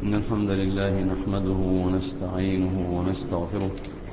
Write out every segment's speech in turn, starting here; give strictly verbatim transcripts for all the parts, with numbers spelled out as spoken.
إن الحمد لله نحمده ونستعينه ونستغفره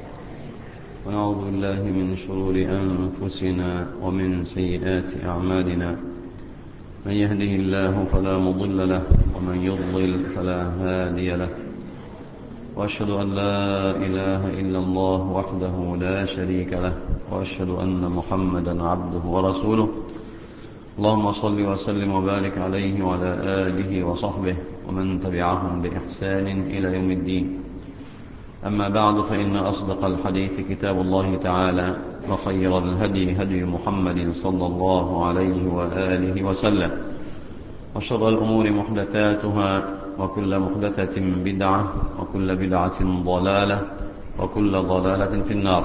ونعوذ بالله من شرور أنفسنا ومن سيئات أعمالنا. من يهده الله فلا مضل له ومن يضلل فلا هادي له، وأشهد أن لا إله إلا الله وحده لا شريك له، وأشهد أن محمدا عبده ورسوله. اللهم صل وسلم وبارك عليه وعلى آله وصحبه ومن تبعهم بإحسان إلى يوم الدين. أما بعد، فإن أصدق الحديث كتاب الله تعالى، وخير الهدي هدي محمد صلى الله عليه وآله وسلم، وشر الأمور محدثاتها، وكل محدثة بدعة، وكل بدعة ضلالة، وكل ضلالة في النار.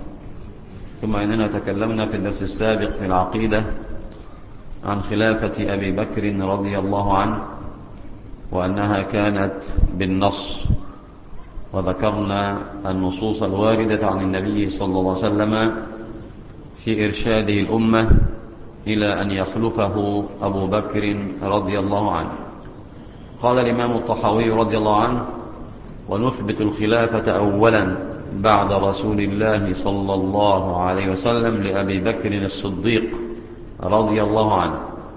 ثم إننا تكلمنا في الدرس السابق في العقيدة عن خلافة أبي بكر رضي الله عنه، وأنها كانت بالنص، وذكرنا النصوص الواردة عن النبي صلى الله عليه وسلم في إرشاده الأمة إلى أن يخلفه أبو بكر رضي الله عنه. قال الإمام الطحاوي رضي الله عنه: ونثبت الخلافة أولا بعد رسول الله صلى الله عليه وسلم لأبي بكر الصديق رضي الله عنه،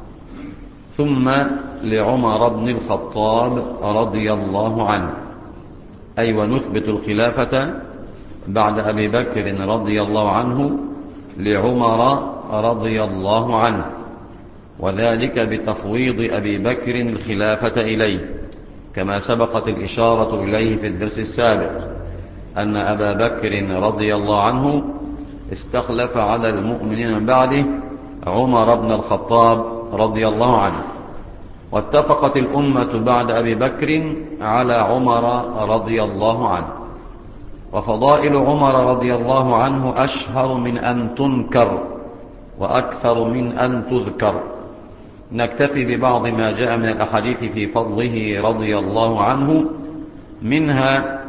ثم لعمر بن الخطاب رضي الله عنه، أي ونثبت الخلافة بعد أبي بكر رضي الله عنه لعمر رضي الله عنه، وذلك بتفويض أبي بكر الخلافة إليه، كما سبقت الإشارة إليه في الدرس السابق أن أبا بكر رضي الله عنه استخلف على المؤمنين من بعده عمر بن الخطاب رضي الله عنه. واتفقت الأمة بعد أبي بكر على عمر رضي الله عنه، وفضائل عمر رضي الله عنه أشهر من أن تنكر وأكثر من أن تذكر. نكتفي ببعض ما جاء من الأحاديث في فضله رضي الله عنه، منها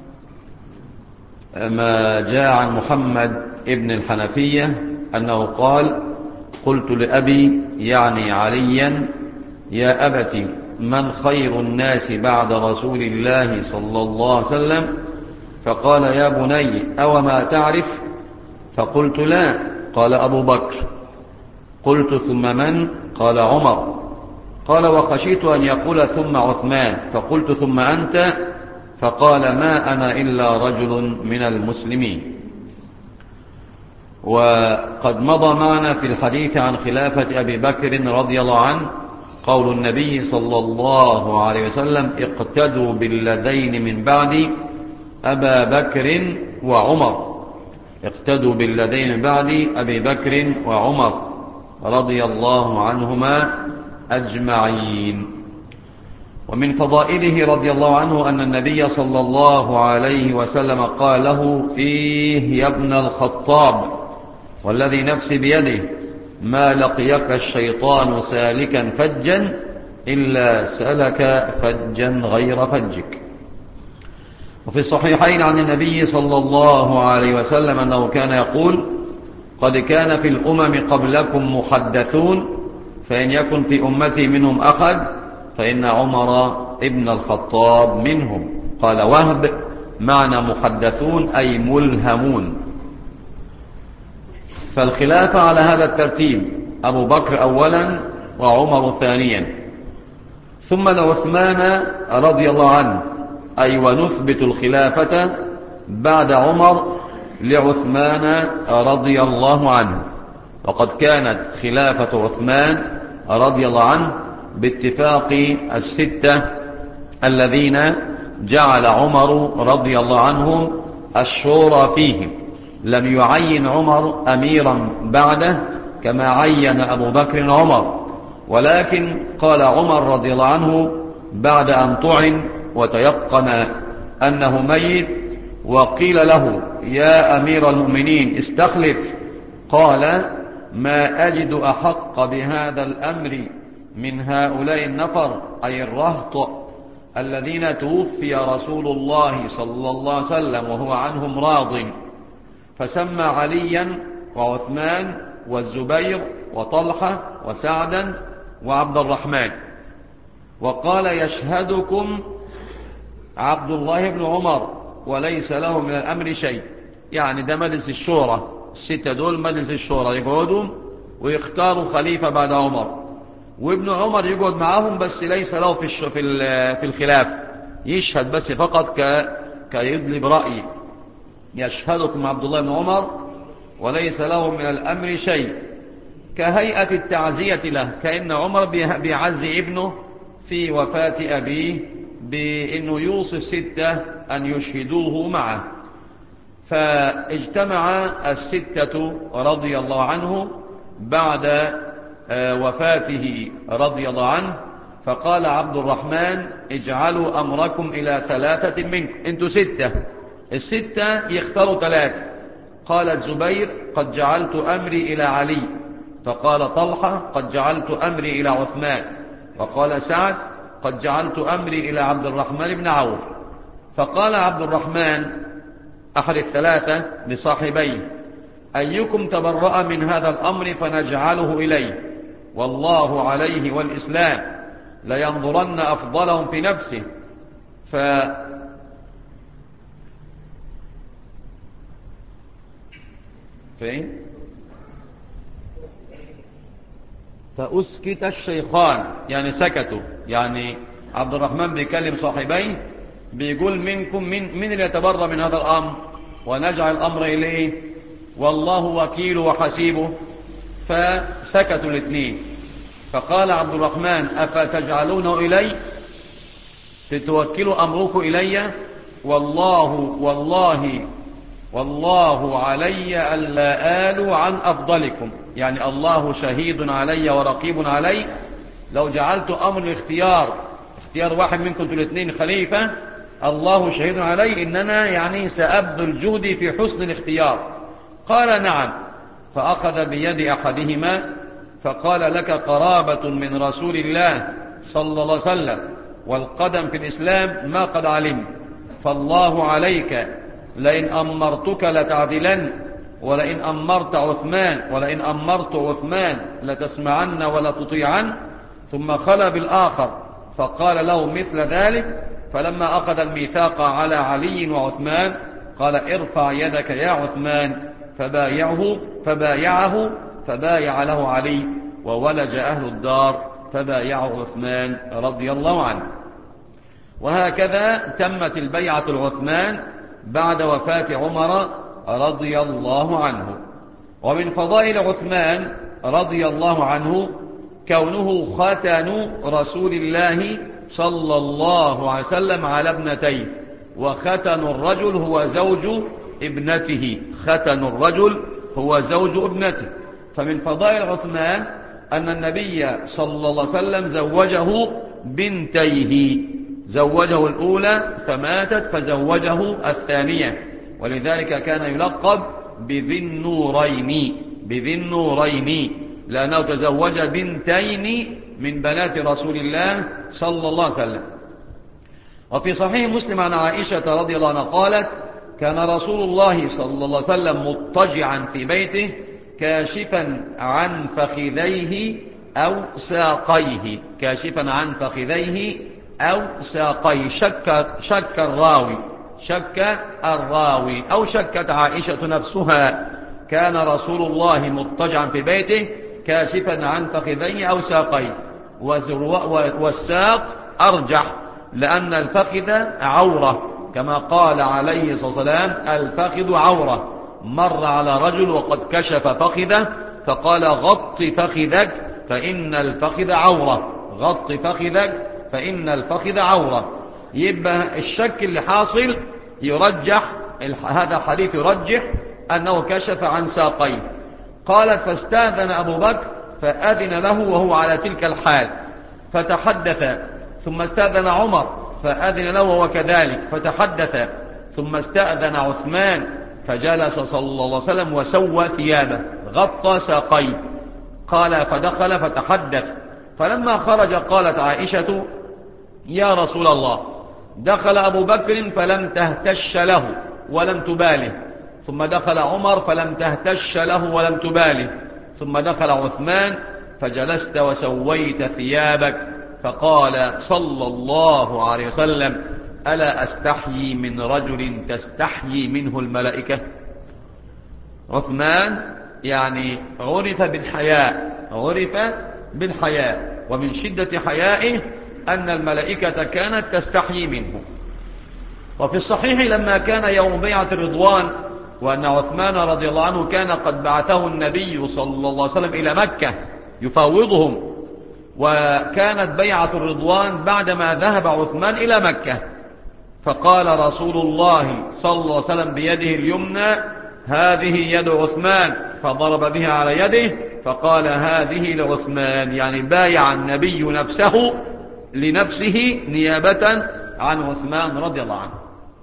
ما جاء عن محمد ابن الحنفية أنه قال: قلت لأبي يعني عليا: يا أبت، من خير الناس بعد رسول الله صلى الله عليه وسلم؟ فقال: يا بني، أو ما تعرف؟ فقلت: لا. قال: أبو بكر. قلت: ثم من؟ قال: عمر. قال: وخشيت أن يقول ثم عثمان، فقلت: ثم أنت؟ فقال: ما أنا إلا رجل من المسلمين. وقد مضى معنا في الحديث عن خلافة أبي بكر رضي الله عنه قول النبي صلى الله عليه وسلم: اقتدوا بالذين من بعد أبا بكر وعمر. اقتدوا بالذين من بعد أبي بكر وعمر رضي الله عنهما أجمعين. ومن فضائله رضي الله عنه أن النبي صلى الله عليه وسلم قال له فيه: يا ابن الخطاب، والذي نفسي بيده، ما لقيك الشيطان سالكا فجا إلا سلك فجا غير فجك. وفي الصحيحين عن النبي صلى الله عليه وسلم أنه كان يقول: قد كان في الأمم قبلكم محدثون، فإن يكن في أمتي منهم أحد فإن عمر ابن الخطاب منهم. قال وهب: معنى محدثون أي ملهمون. فالخلافة على هذا الترتيب: أبو بكر أولا، وعمر ثانيا، ثم لعثمان رضي الله عنه، أي ونثبت الخلافة بعد عمر لعثمان رضي الله عنه. وقد كانت خلافة عثمان رضي الله عنه باتفاق الستة الذين جعل عمر رضي الله عنهم الشورى فيهم. لم يعين عمر أميرا بعده كما عين أبو بكر عمر، ولكن قال عمر رضي الله عنه بعد أن طعن وتيقن أنه ميت وقيل له: يا أمير المؤمنين استخلف، قال: ما أجد أحق بهذا الأمر من هؤلاء النفر، أي الرهط الذين توفي رسول الله صلى الله عليه وسلم وهو عنهم راض. فسمى عليا وعثمان والزبير وطلحة وسعدا وعبد الرحمن، وقال: يشهدكم عبد الله بن عمر وليس له من الأمر شيء. يعني ده مجلس الشورى، الستة دول مجلس الشورى يقعدوا ويختاروا خليفة بعد عمر، وابن عمر يقعد معهم بس ليس له في في في الخلافة، يشهد بس فقط ك كيدلي برأي. يشهدكم عبد الله بن عمر وليس له من الأمر شيء، كهيئة التعزية له، كأن عمر بيعزي ابنه في وفاة أبيه بأنه يوصي الستة أن يشهدوه معه. فاجتمع الستة رضي الله عنه بعد وفاته رضي الله عنه، فقال عبد الرحمن اجعلوا أمركم إلى ثلاثة منكم، انتوا ستة، الستة يختاروا ثلاثة. قال الزبير قد جعلت أمري إلى علي، فقال طلحة قد جعلت أمري إلى عثمان، وقال سعد قد جعلت أمري إلى عبد الرحمن بن عوف. فقال عبد الرحمن أحد الثلاثة لصاحبيه أيكم تبرأ من هذا الأمر فنجعله إليه، والله عليه والإسلام لينظرن أفضلهم في نفسه. ف فين فأسكت الشيخان، يعني سكتوا. يعني عبد الرحمن بيكلم صاحبيه بيقول منكم من, من اللي يتبرأ من هذا الأمر ونجعل الأمر إليه، والله وكيل وحسيبه. فسكتوا الاثنين. فقال عبد الرحمن أفتجعلونه إلي، تتوكلوا أمركم إلي، والله والله والله علي ألا آل عن أفضلكم، يعني الله شهيد علي ورقيب علي، لو جعلت أمر الاختيار اختيار واحد منكم الاثنين خليفة، الله شهيد علي إننا يعني سأبذل جهدي في حسن الاختيار. قال نعم. فأخذ بيد أحدهما فقال لك قرابة من رسول الله صلى الله عليه وسلم والقدم في الإسلام ما قد علمت، فالله عليك لئن أمرتك لتعدلن، ولئن أمرت عثمان ولئن أمرت عثمان لتسمعن ولا تطيعن. ثم خلى بالآخر فقال له مثل ذلك. فلما أخذ الميثاق على علي وعثمان قال ارفع يدك يا عثمان، فبايعه فبايعه فبايع له علي، وولج أهل الدار فبايعه عثمان رضي الله عنه. وهكذا تمت البيعة العثمان بعد وفاة عمر رضي الله عنه. ومن فضائل عثمان رضي الله عنه كونه ختن رسول الله صلى الله عليه وسلم على ابنتين، وختن الرجل هو زوج ابنته، ختن الرجل هو زوج ابنته. فمن فضائل عثمان أن النبي صلى الله عليه وسلم زوجه بنتيه، زوجه الأولى فماتت فزوجه الثانية، ولذلك كان يلقب بذي النورين، بذي النورين، لأنه تزوج بنتين من بنات رسول الله صلى الله عليه وسلم. وفي صحيح مسلم عن عائشة رضي الله عنها قالت كان رسول الله صلى الله عليه وسلم مضطجعا في بيته كاشفا عن فخذيه أو ساقيه، كاشفا عن فخذيه أو ساقيه، شك, شك الراوي شك الراوي أو شكت عائشة نفسها، كان رسول الله مضطجعا في بيته كاشفا عن فخذيه أو ساقيه. والساق أرجح لأن الفخذ عورة، كما قال عليه الصلاة والسلام الفخذ عورة. مر على رجل وقد كشف فخذه فقال غط فخذك فإن الفخذ عورة، غط فخذك فإن الفخذ عورة. يبقى الشك اللي حاصل يرجح، هذا حديث يرجح أنه كشف عن ساقيه. قالت فاستأذن أبو بكر فأذن له وهو على تلك الحال فتحدث، ثم استأذن عمر فأذن له وهو كذلك فتحدث، ثم استأذن عثمان فجلس صلى الله عليه وسلم وسوى ثيابه غطى ساقيه. قال فدخل فتحدث. فلما خرج قالت عائشة يا رسول الله دخل أبو بكر فلم تهتش له ولم تباله، ثم دخل عمر فلم تهتش له ولم تباله، ثم دخل عثمان فجلست وسويت ثيابك. فقال صلى الله عليه وسلم ألا أستحيي من رجل تستحيي منه الملائكة؟ عثمان يعني عرف بالحياء، عرف بالحياء، ومن شدة حيائه أن الملائكة كانت تستحيي منه. وفي الصحيح لما كان يوم بيعة الرضوان وأن عثمان رضي الله عنه كان قد بعثه النبي صلى الله عليه وسلم إلى مكة يفاوضهم، وكانت بيعة الرضوان بعدما ذهب عثمان إلى مكة، فقال رسول الله صلى الله عليه وسلم بيده اليمنى: هذه يد عثمان، فضرب بها على يده فقال: هذه لعثمان، يعني بايع النبي نفسه لنفسه نيابة عن عثمان رضي الله عنه.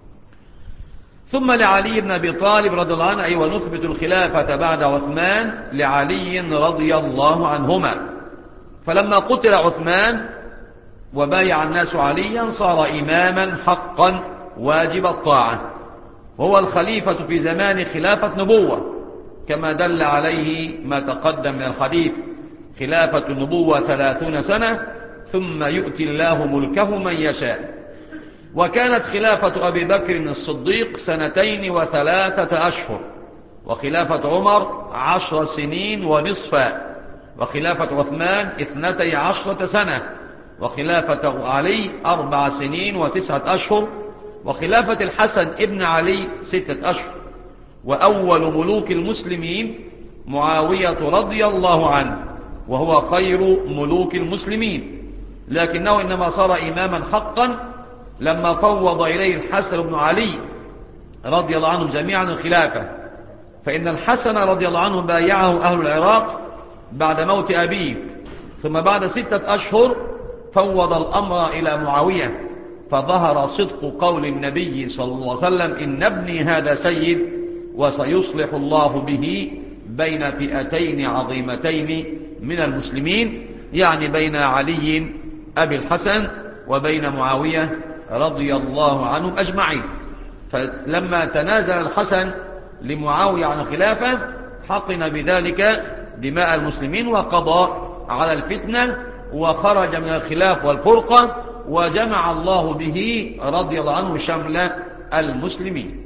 ثم لعلي بن أبي طالب رضي الله عنه، أي أيوة ونثبت الخلافة بعد عثمان لعلي رضي الله عنهما. فلما قتل عثمان وبايع الناس عليا صار إماما حقا واجب الطاعة، وهو الخليفة في زمان خلافة نبوة، كما دل عليه ما تقدم من الحديث: خلافة النبوة ثلاثون سنة ثم يؤتي الله ملكه من يشاء. وكانت خلافة أبي بكر الصديق سنتين وثلاثة أشهر، وخلافة عمر عشر سنين ونصفا، وخلافة عثمان اثنتي عشرة سنة، وخلافة علي أربع سنين وتسعة أشهر، وخلافة الحسن ابن علي ستة أشهر. وأول ملوك المسلمين معاوية رضي الله عنه، وهو خير ملوك المسلمين، لكنه إنما صار إماما حقا لما فوض إليه الحسن بن علي رضي الله عنهم جميعا الخلافة. فإن الحسن رضي الله عنه بايعه أهل العراق بعد موت أبيه، ثم بعد ستة أشهر فوض الأمر إلى معاوية، فظهر صدق قول النبي صلى الله عليه وسلم: إن ابني هذا سيد وسيصلح الله به بين فئتين عظيمتين من المسلمين، يعني بين علي أبي الحسن وبين معاوية رضي الله عنهم أجمعين. فلما تنازل الحسن لمعاوية عن الخلافة حقن بذلك دماء المسلمين وقضى على الفتنة، وخرج من الخلاف والفرقة، وجمع الله به رضي الله عنه شمل المسلمين.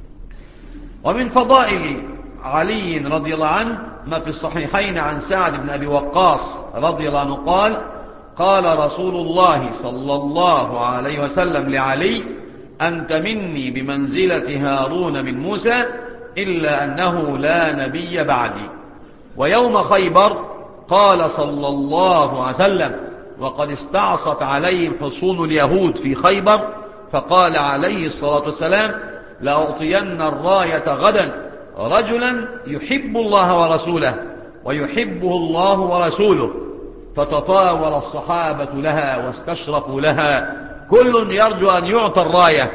ومن فضائل علي رضي الله عنه ما في الصحيحين عن سعد بن أبي وقاص رضي الله عنه قال: قال رسول الله صلى الله عليه وسلم لعلي: أنت مني بمنزلة هارون من موسى، إلا أنه لا نبي بعدي. ويوم خيبر قال صلى الله عليه وسلم، وقد استعصت عليهم حصون اليهود في خيبر، فقال عليه الصلاة والسلام: لأعطين الراية غدا رجلا يحب الله ورسوله ويحبه الله ورسوله. فتطاول الصحابة لها واستشرفوا لها، كل يرجو أن يعطى الراية،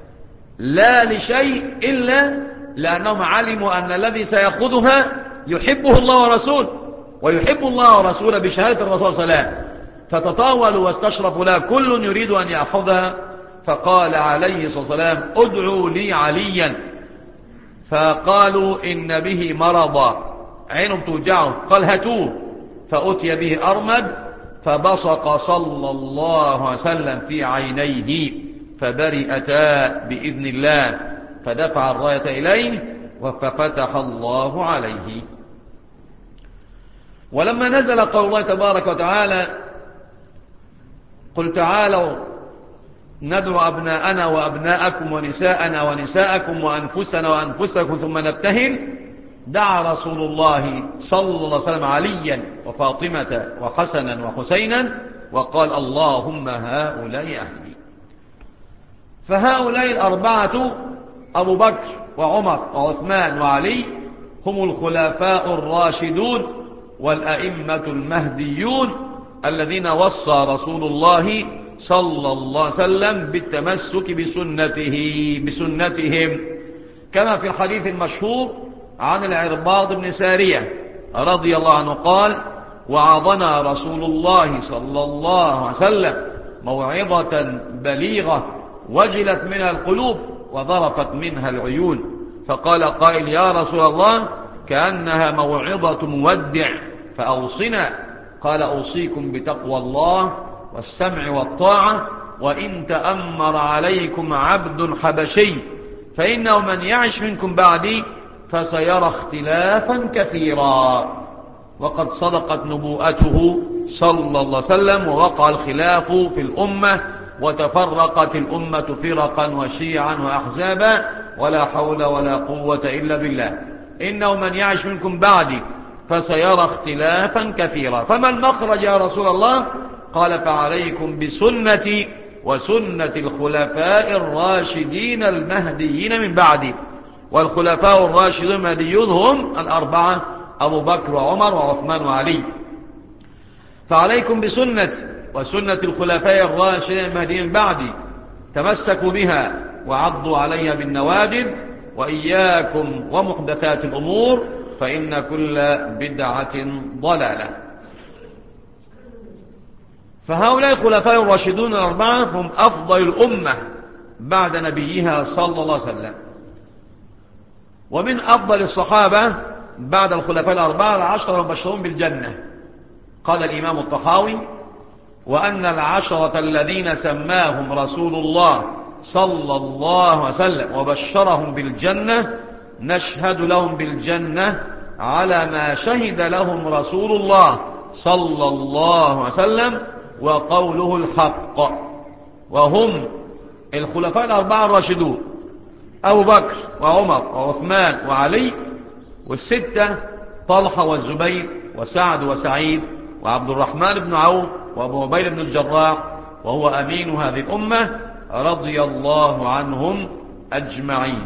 لا لشيء إلا لأنهم علموا أن الذي سيأخذها يحبه الله ورسوله ويحب الله ورسوله بشهادة الرسول صلى الله عليه وسلم. فتطاولوا واستشرفوا لها، كل يريد أن يأخذها. فقال عليه الصلاة والسلام: ادعوا لي عليا. فقالوا: إن به مرضا، عينه بتوجعه. قال: هاتوه. فأتي به أرمد، فبصق صلى الله عليه وسلم في عينيه فبرئتا بإذن الله، فدفع الراية إليه ففتح الله عليه. ولما نزل قول الله تبارك وتعالى: قل تعالوا ندعو أبناءنا وأبناءكم ونساءنا ونساءكم وأنفسنا وأنفسكم ثم نبتهل، دعا رسول الله صلى الله عليه وسلم عليا وفاطمة وحسنا وحسينا وقال: اللهم هؤلاء أهلي. فهؤلاء الأربعة أبو بكر وعمر وعثمان وعلي هم الخلفاء الراشدون والأئمة المهديون الذين وصى رسول الله صلى الله عليه وسلم بالتمسك بسنته بسنتهم، كما في الحديث المشهور عن العرباض بن سارية رضي الله عنه قال: وعظنا رسول الله صلى الله عليه وسلم موعظة بليغة وجلت منها القلوب وظرفت منها العيون، فقال قائل: يا رسول الله كأنها موعظة مودع فأوصنا. قال: أوصيكم بتقوى الله والسمع والطاعة وإن تأمر عليكم عبد حبشي فإنه من يعش منكم بعدي فسيرى اختلافا كثيرا. وقد صدقت نبوءته صلى الله عليه وسلم، ووقع الخلاف في الأمة، وتفرقت الأمة فرقا وشيعا وأحزابا، ولا حول ولا قوة إلا بالله. إنه من يعش منكم بعدي فسيرى اختلافا كثيرا. فما المخرج يا رسول الله؟ قال فعليكم بسنتي وسنة الخلفاء الراشدين المهديين من بعدي. والخلفاء الراشدون المهديون هم الأربعة أبو بكر وعمر وعثمان وعلي. فعليكم بسنتي وسنة الخلفاء الراشدين المهديين من بعدي، تمسكوا بها وعضوا عليها بالنواجذ، وإياكم ومحدثات الأمور فإن كل بدعة ضلالة. فهؤلاء الخلفاء الراشدون الأربعة هم أفضل الأمة بعد نبيها صلى الله عليه وسلم. ومن أفضل الصحابة بعد الخلفاء الأربعة العشرة المبشرون بالجنة. قال الإمام الطحاوي: وأن العشرة الذين سماهم رسول الله صلى الله عليه وسلم وبشرهم بالجنة نشهد لهم بالجنة على ما شهد لهم رسول الله صلى الله عليه وسلم وقوله الحق. وهم الخلفاء الأربعة الراشدون أبو بكر وعمر وعثمان وعلي، والستة طلحة والزبير وسعد وسعيد وعبد الرحمن بن عوف وأبو عبيدة بن الجراح وهو أمين هذه الأمة رضي الله عنهم أجمعين.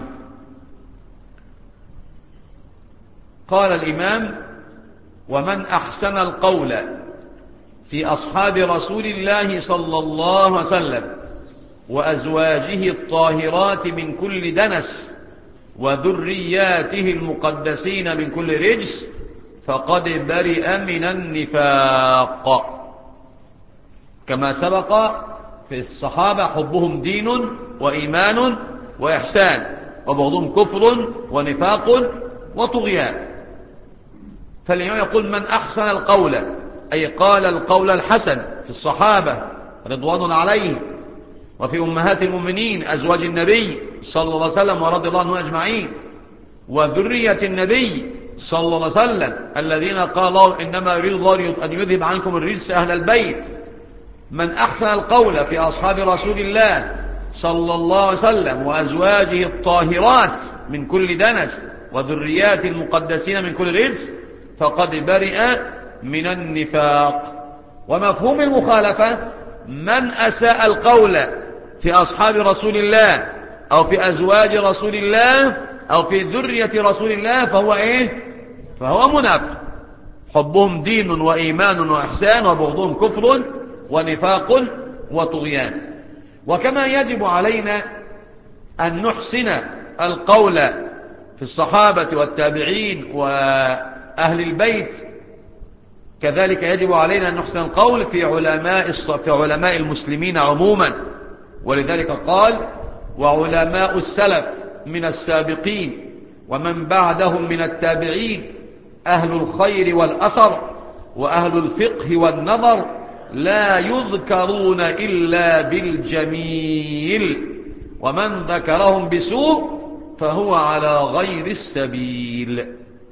قال الإمام: ومن أحسن القول في أصحاب رسول الله صلى الله عليه وسلم وأزواجه الطاهرات من كل دنس وذرياته المقدسين من كل رجس فقد برئ من النفاق. كما سبق في الصحابة حبهم دين وإيمان وإحسان، وبغضهم كفر ونفاق وطغيان. فالإمام يقول: من أحسن القول، أي قال القول الحسن في الصحابة رضوان عليهم، وفي أمهات المؤمنين أزواج النبي صلى الله عليه وسلم ورضي الله عنهم أجمعين، وذرية النبي صلى الله عليه وسلم الذين قال الله: إنما يريد الله أن يذهب عنكم الرجس أهل البيت. من أحسن القول في أصحاب رسول الله صلى الله عليه وسلم وأزواجه الطاهرات من كل دنس وذريات المقدسين من كل رجس فقد برئ من النفاق. ومفهوم المخالفة: من أساء القول في أصحاب رسول الله أو في أزواج رسول الله أو في ذرية رسول الله فهو إيه؟ فهو منافق. حبهم دين وإيمان وإحسان، وبغضهم كفر ونفاق وطغيان. وكما يجب علينا أن نحسن القول في الصحابة والتابعين وأهل البيت، كذلك يجب علينا أن نحسن القول في علماء في علماء المسلمين عموما. ولذلك قال: وعلماء السلف من السابقين ومن بعدهم من التابعين أهل الخير والأثر وأهل الفقه والنظر لا يذكرون إلا بالجميل، ومن ذكرهم بسوء فهو على غير السبيل.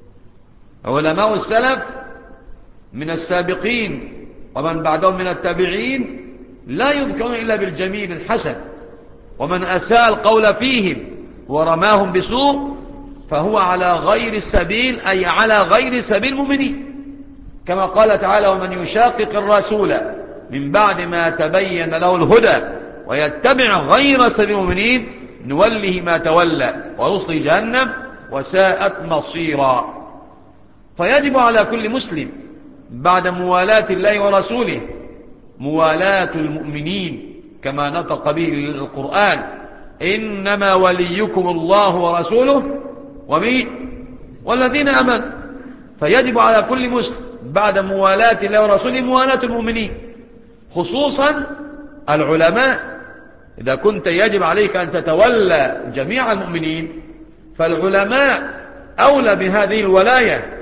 علماء السلف من السابقين ومن بعدهم من التابعين لا يذكرون إلا بالجميل الحسن، ومن أساء القول فيهم ورماهم بسوء فهو على غير السبيل، أي على غير سبيل المؤمنين. كما قال تعالى: ومن يشاقق الرسول من بعد ما تبين له الهدى ويتبع غير سبيل المؤمنين نوله ما تولى ونصلي جهنم وساءت مصيرا. فيجب على كل مسلم بعد موالاة الله ورسوله موالاة المؤمنين، كما نطق به القرآن: إنما وليكم الله ورسوله ومين والذين آمنوا. فيجب على كل مسلم بعد موالاة الله ورسوله موالاة المؤمنين، خصوصا العلماء. إذا كنت يجب عليك أن تتولى جميع المؤمنين فالعلماء أولى بهذه الولاية،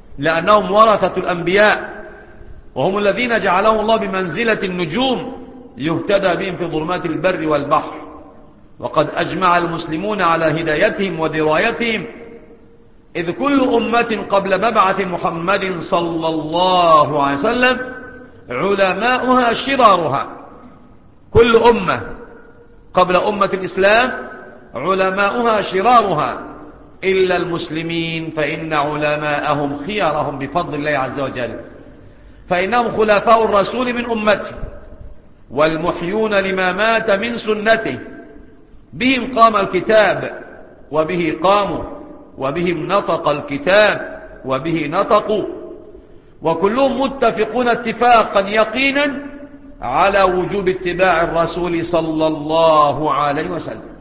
لأنهم ورثة الأنبياء، وهم الذين جعلهم الله بمنزلة النجوم يهتدى بهم في ظلمات البر والبحر، وقد أجمع المسلمون على هدايتهم ودرايتهم، إذ كل أمة قبل مبعث محمد صلى الله عليه وسلم علماؤها شرارها. كل أمة قبل أمة الإسلام علماؤها شرارها، إلا المسلمين فإن علماءهم خيارهم بفضل الله عز وجل، فإنهم خلفاء الرسول من أمته، والمحيون لما مات من سنته، بهم قام الكتاب وبه قاموا، وبهم نطق الكتاب وبه نطقوا، وكلهم متفقون اتفاقا يقينا على وجوب اتباع الرسول صلى الله عليه وسلم.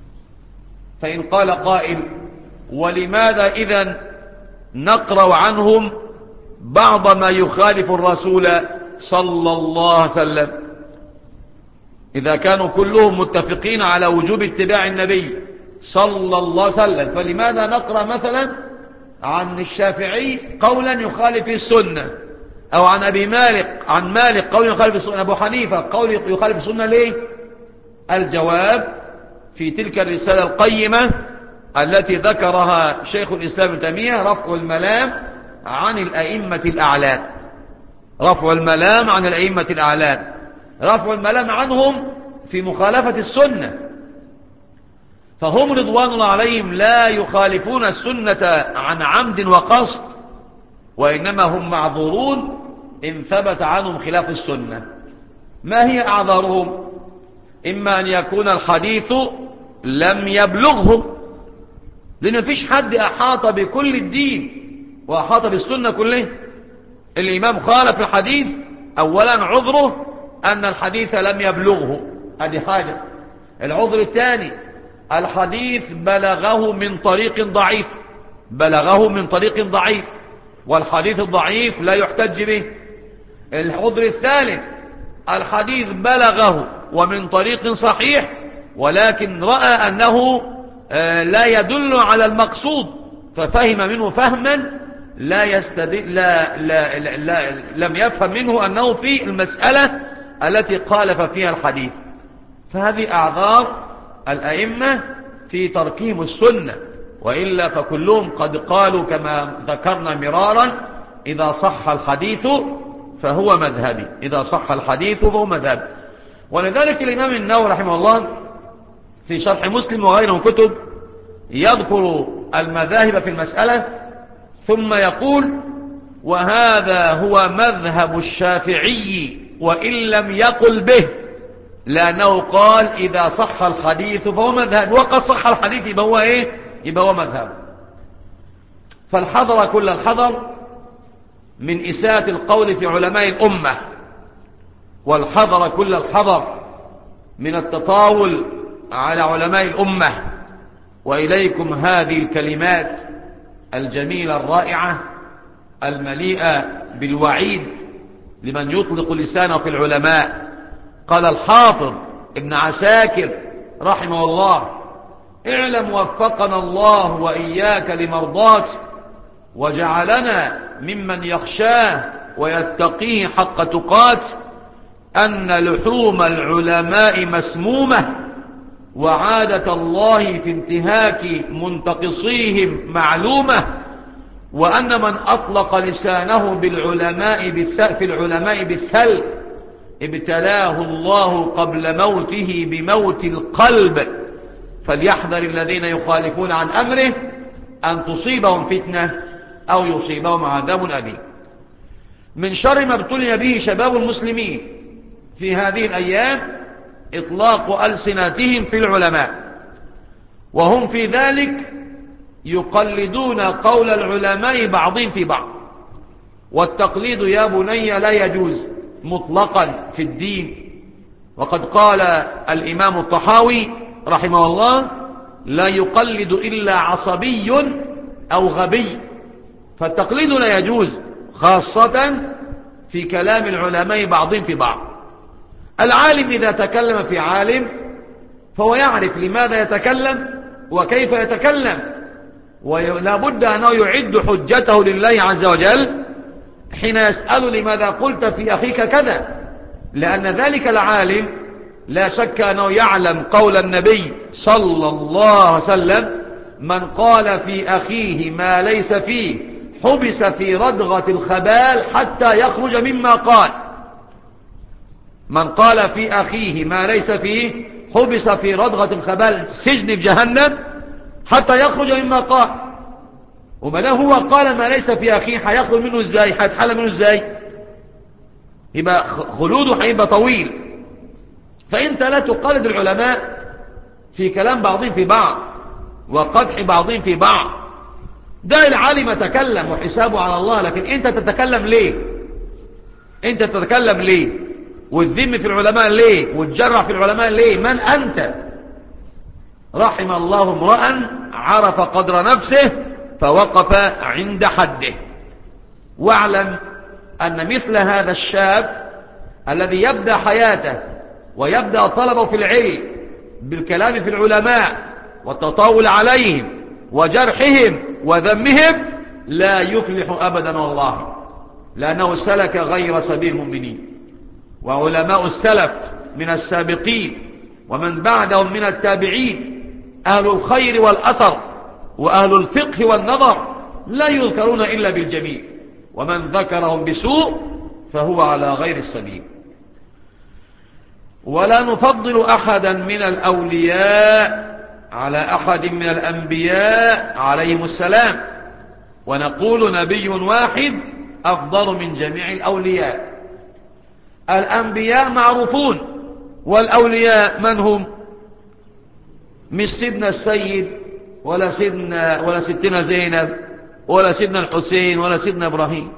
فإن قال قائل: ولماذا إذن نقرأ عنهم بعض ما يخالف الرسول صلى الله عليه وسلم؟ إذا كانوا كلهم متفقين على وجوب اتباع النبي صلى الله عليه وسلم، فلماذا نقرأ مثلا عن الشافعي قولا يخالف السنة، أو عن أبي مالك عن مالك قول يخالف السنة، أبو حنيفة قول يخالف السنة؟ ليه؟ الجواب في تلك الرسالة القيمة التي ذكرها شيخ الإسلام ابن تيمية: رفع الملام عن الأئمة الأعلام. رفع الملام عن الأئمة الأعلام، رفع الملام عنهم في مخالفة السنة، فهم رضوان الله عليهم لا يخالفون السنة عن عمد وقصد، وإنما هم معذورون إن ثبت عنهم خلاف السنة. ما هي أعذارهم؟ إما أن يكون الحديث لم يبلغهم، لأن مفيش حد أحاط بكل الدين وأحاط بالسنة كله. الإمام خالف الحديث، أولا عذره أن الحديث لم يبلغه، هذه حاجة. العذر الثاني: الحديث بلغه من طريق ضعيف، بلغه من طريق ضعيف، والحديث الضعيف لا يحتج به. العذر الثالث: الحديث بلغه ومن طريق صحيح، ولكن رأى أنه لا يدل على المقصود، ففهم منه فهما لا يستدل لا لا لا لا لم يفهم منه أنه في المسألة التي قالف فيها الحديث. فهذه أعذار الأئمة في تركهم السنة، وإلا فكلهم قد قالوا كما ذكرنا مرارا: إذا صح الحديث فهو مذهبي، إذا صح الحديث فهو مذهبي. ولذلك الإمام النووي رحمه الله في شرح مسلم وغيره كتب يذكر المذاهب في المسألة، ثم يقول: وهذا هو مذهب الشافعي وإن لم يقل به، لأنه قال إذا صح الحديث فهو مذهب، وقد صح الحديث يبقى هو إيه؟ يبقى هو مذهب. فالحذر كل الحذر من إساءة القول في علماء الأمة، والحذر كل الحذر من التطاول على علماء الأمة. وإليكم هذه الكلمات الجميلة الرائعة المليئة بالوعيد لمن يطلق لسانه في العلماء. قال الحافظ ابن عساكر رحمه الله: اعلم وفقنا الله وإياك لمرضاك، وجعلنا ممن يخشاه ويتقيه حق تقات، أن لحوم العلماء مسمومة، وعادة الله في انتهاك منتقصيهم معلومة، وأن من أطلق لسانه بالعلماء في العلماء بالثل ابتلاه الله قبل موته بموت القلب، فليحذر الذين يخالفون عن أمره أن تصيبهم فتنة أو يصيبهم عذاب أليم. من شر ما ابتلي به شباب المسلمين في هذه الأيام إطلاق ألسنتهم في العلماء، وهم في ذلك يقلدون قول العلماء بعضهم في بعض. والتقليد يا بني لا يجوز مطلقا في الدين، وقد قال الإمام الطحاوي رحمه الله: لا يقلد إلا عصبي أو غبي. فالتقليد لا يجوز، خاصة في كلام العلماء بعضهم في بعض. العالم إذا تكلم في عالم فهو يعرف لماذا يتكلم وكيف يتكلم، ولا بد أنه يعد حجته لله عز وجل حين يسأل: لماذا قلت في أخيك كذا؟ لأن ذلك العالم لا شك أنه يعلم قول النبي صلى الله عليه وسلم: من قال في أخيه ما ليس فيه حبس في ردغة الخبال حتى يخرج مما قال. من قال في أخيه ما ليس فيه حبس في ردغة الخبال، سجن في جهنم، حتى يخرج مما قال. وما له هو قال ما ليس في أخيه، هيخرج منه ازاي؟ هيتحل منه ازاي؟ يبقى خلوده هيبقى طويل. فأنت لا تقلد العلماء في كلام بعضهم في بعض وقدح بعضهم في بعض. ده العالم تكلم وحسابه على الله، لكن أنت تتكلم ليه؟ أنت تتكلم ليه؟ والذم في العلماء ليه؟ والجرح في العلماء ليه؟ من أنت؟ رحم الله امرأ عرف قدر نفسه فوقف عند حده. واعلم أن مثل هذا الشاب الذي يبدأ حياته ويبدأ طلبه في العلم بالكلام في العلماء والتطاول عليهم وجرحهم وذمهم لا يفلح أبدا والله، لأنه سلك غير سبيل المؤمنين. وعلماء السلف من السابقين ومن بعدهم من التابعين أهل الخير والأثر وأهل الفقه والنظر لا يذكرون إلا بالجميل، ومن ذكرهم بسوء فهو على غير السبيل. ولا نفضل أحدا من الأولياء على أحد من الأنبياء عليهم السلام، ونقول نبي واحد أفضل من جميع الأولياء. الأنبياء معروفون، والأولياء من هم؟ مش سيدنا السيد ولا سيدنا ولا ستنا زينب ولا سيدنا الحسين ولا سيدنا إبراهيم.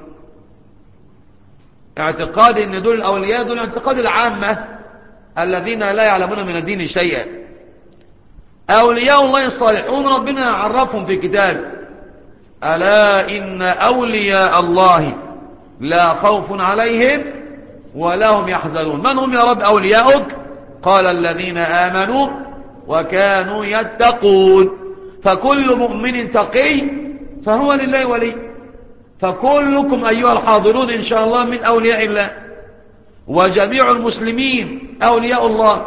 اعتقاد ان دول الأولياء دول اعتقاد العامة الذين لا يعلمون من الدين شيئا. أولياء الله الصالحون ربنا عرفهم في كتابه: ألا إن أولياء الله لا خوف عليهم ولا هم يحزنون. من هم يا رب أولياؤك؟ قال: الذين آمنوا وكانوا يتقون. فكل مؤمن تقي فهو لله ولي. فكلكم أيها الحاضرون إن شاء الله من أولياء الله، وجميع المسلمين أولياء الله،